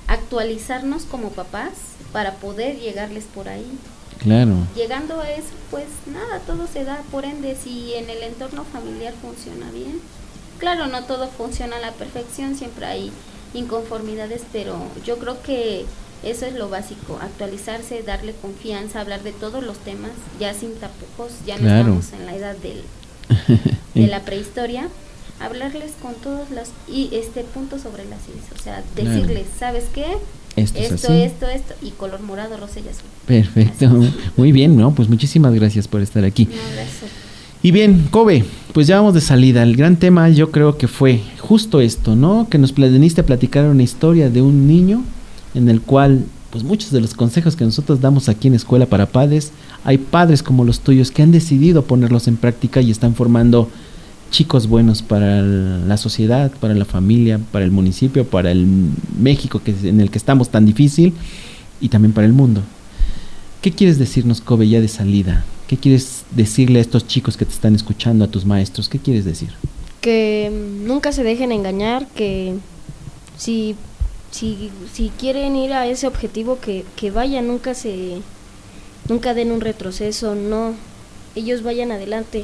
[SPEAKER 14] actualizarnos como papás para poder llegarles por ahí.
[SPEAKER 4] Claro.
[SPEAKER 14] Llegando a eso, pues nada, todo se da, por ende, si en el entorno familiar funciona bien. Claro, no todo funciona a la perfección, siempre hay inconformidades, pero yo creo que eso es lo básico, actualizarse, darle confianza, hablar de todos los temas, ya sin tapujos, ya no
[SPEAKER 4] Claro.
[SPEAKER 14] estamos en la edad del, de la prehistoria, hablarles con todos los y este puntos sobre las sillas, o sea, decirles,
[SPEAKER 4] Claro.
[SPEAKER 14] ¿sabes qué?
[SPEAKER 4] Esto es
[SPEAKER 14] esto,
[SPEAKER 4] así.
[SPEAKER 14] esto, esto, y color morado, rosa y azul.
[SPEAKER 4] Perfecto, muy bien, ¿no? Pues muchísimas gracias por estar aquí.
[SPEAKER 14] No, gracias.
[SPEAKER 4] Y bien, Kobe, pues ya vamos de salida. El gran tema yo creo que fue justo esto, ¿no? Que nos veniste a platicar una historia de un niño en el cual, pues muchos de los consejos que nosotros damos aquí en Escuela para Padres, hay padres como los tuyos que han decidido ponerlos en práctica y están formando chicos buenos para la sociedad, para la familia, para el municipio, para el México que en el que estamos tan difícil y también para el mundo. ¿Qué quieres decirnos, Kobe, ya de salida? ¿Qué quieres decirle a estos chicos que te están escuchando, a tus maestros? ¿Qué quieres decir?
[SPEAKER 5] Que nunca se dejen engañar, que si si si quieren ir a ese objetivo, que, que vayan, nunca se nunca den un retroceso, no, ellos vayan adelante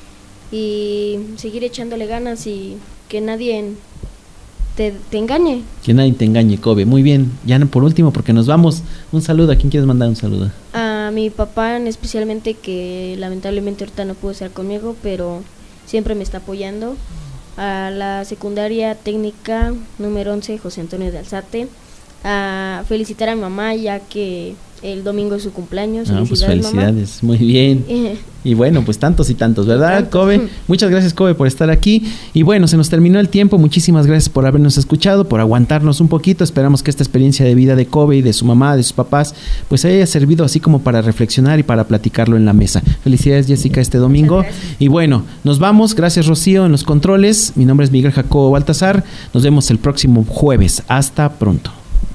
[SPEAKER 5] y seguir echándole ganas y que nadie te, te engañe.
[SPEAKER 4] Que nadie te engañe, Kobe. Muy bien. Ya por último, porque nos vamos, un saludo. ¿A quién quieres mandar un saludo?
[SPEAKER 5] A mi papá especialmente, que lamentablemente ahorita no pudo estar conmigo, pero siempre me está apoyando. A la secundaria técnica número once, José Antonio de Alzate. A felicitar a mi mamá, ya que el domingo es su cumpleaños.
[SPEAKER 4] No, pues
[SPEAKER 5] felicidades,
[SPEAKER 4] felicidades, muy bien.
[SPEAKER 5] Eh.
[SPEAKER 4] Y bueno, pues tantos y tantos, ¿verdad,
[SPEAKER 5] Tantos.
[SPEAKER 4] Kobe? Muchas gracias, Kobe, por estar aquí. Y bueno, se nos terminó el tiempo. Muchísimas gracias por habernos escuchado, por aguantarnos un poquito. Esperamos que esta experiencia de vida de Kobe y de su mamá, de sus papás, pues haya servido así como para reflexionar y para platicarlo en la mesa. Felicidades, Jessica, este domingo. Y bueno, nos vamos. Gracias, Rocío, en los controles. Mi nombre es Miguel Jacobo Baltasar. Nos vemos el próximo jueves. Hasta pronto.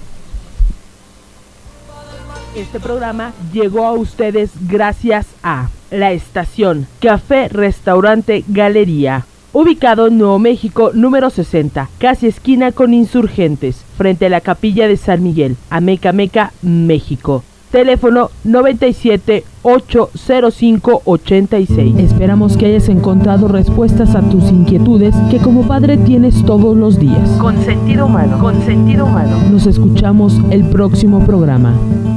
[SPEAKER 3] Este programa llegó a ustedes gracias a La Estación, Café, Restaurante, Galería, ubicado en Nuevo México número sesenta, casi esquina con Insurgentes, frente a la Capilla de San Miguel, Amecameca, México. Teléfono noventa y siete, ocho cero cinco, ochenta y seis.
[SPEAKER 2] Esperamos que hayas encontrado respuestas a tus inquietudes que como padre tienes todos los días.
[SPEAKER 3] Con sentido humano, con sentido humano.
[SPEAKER 2] Nos escuchamos el próximo programa.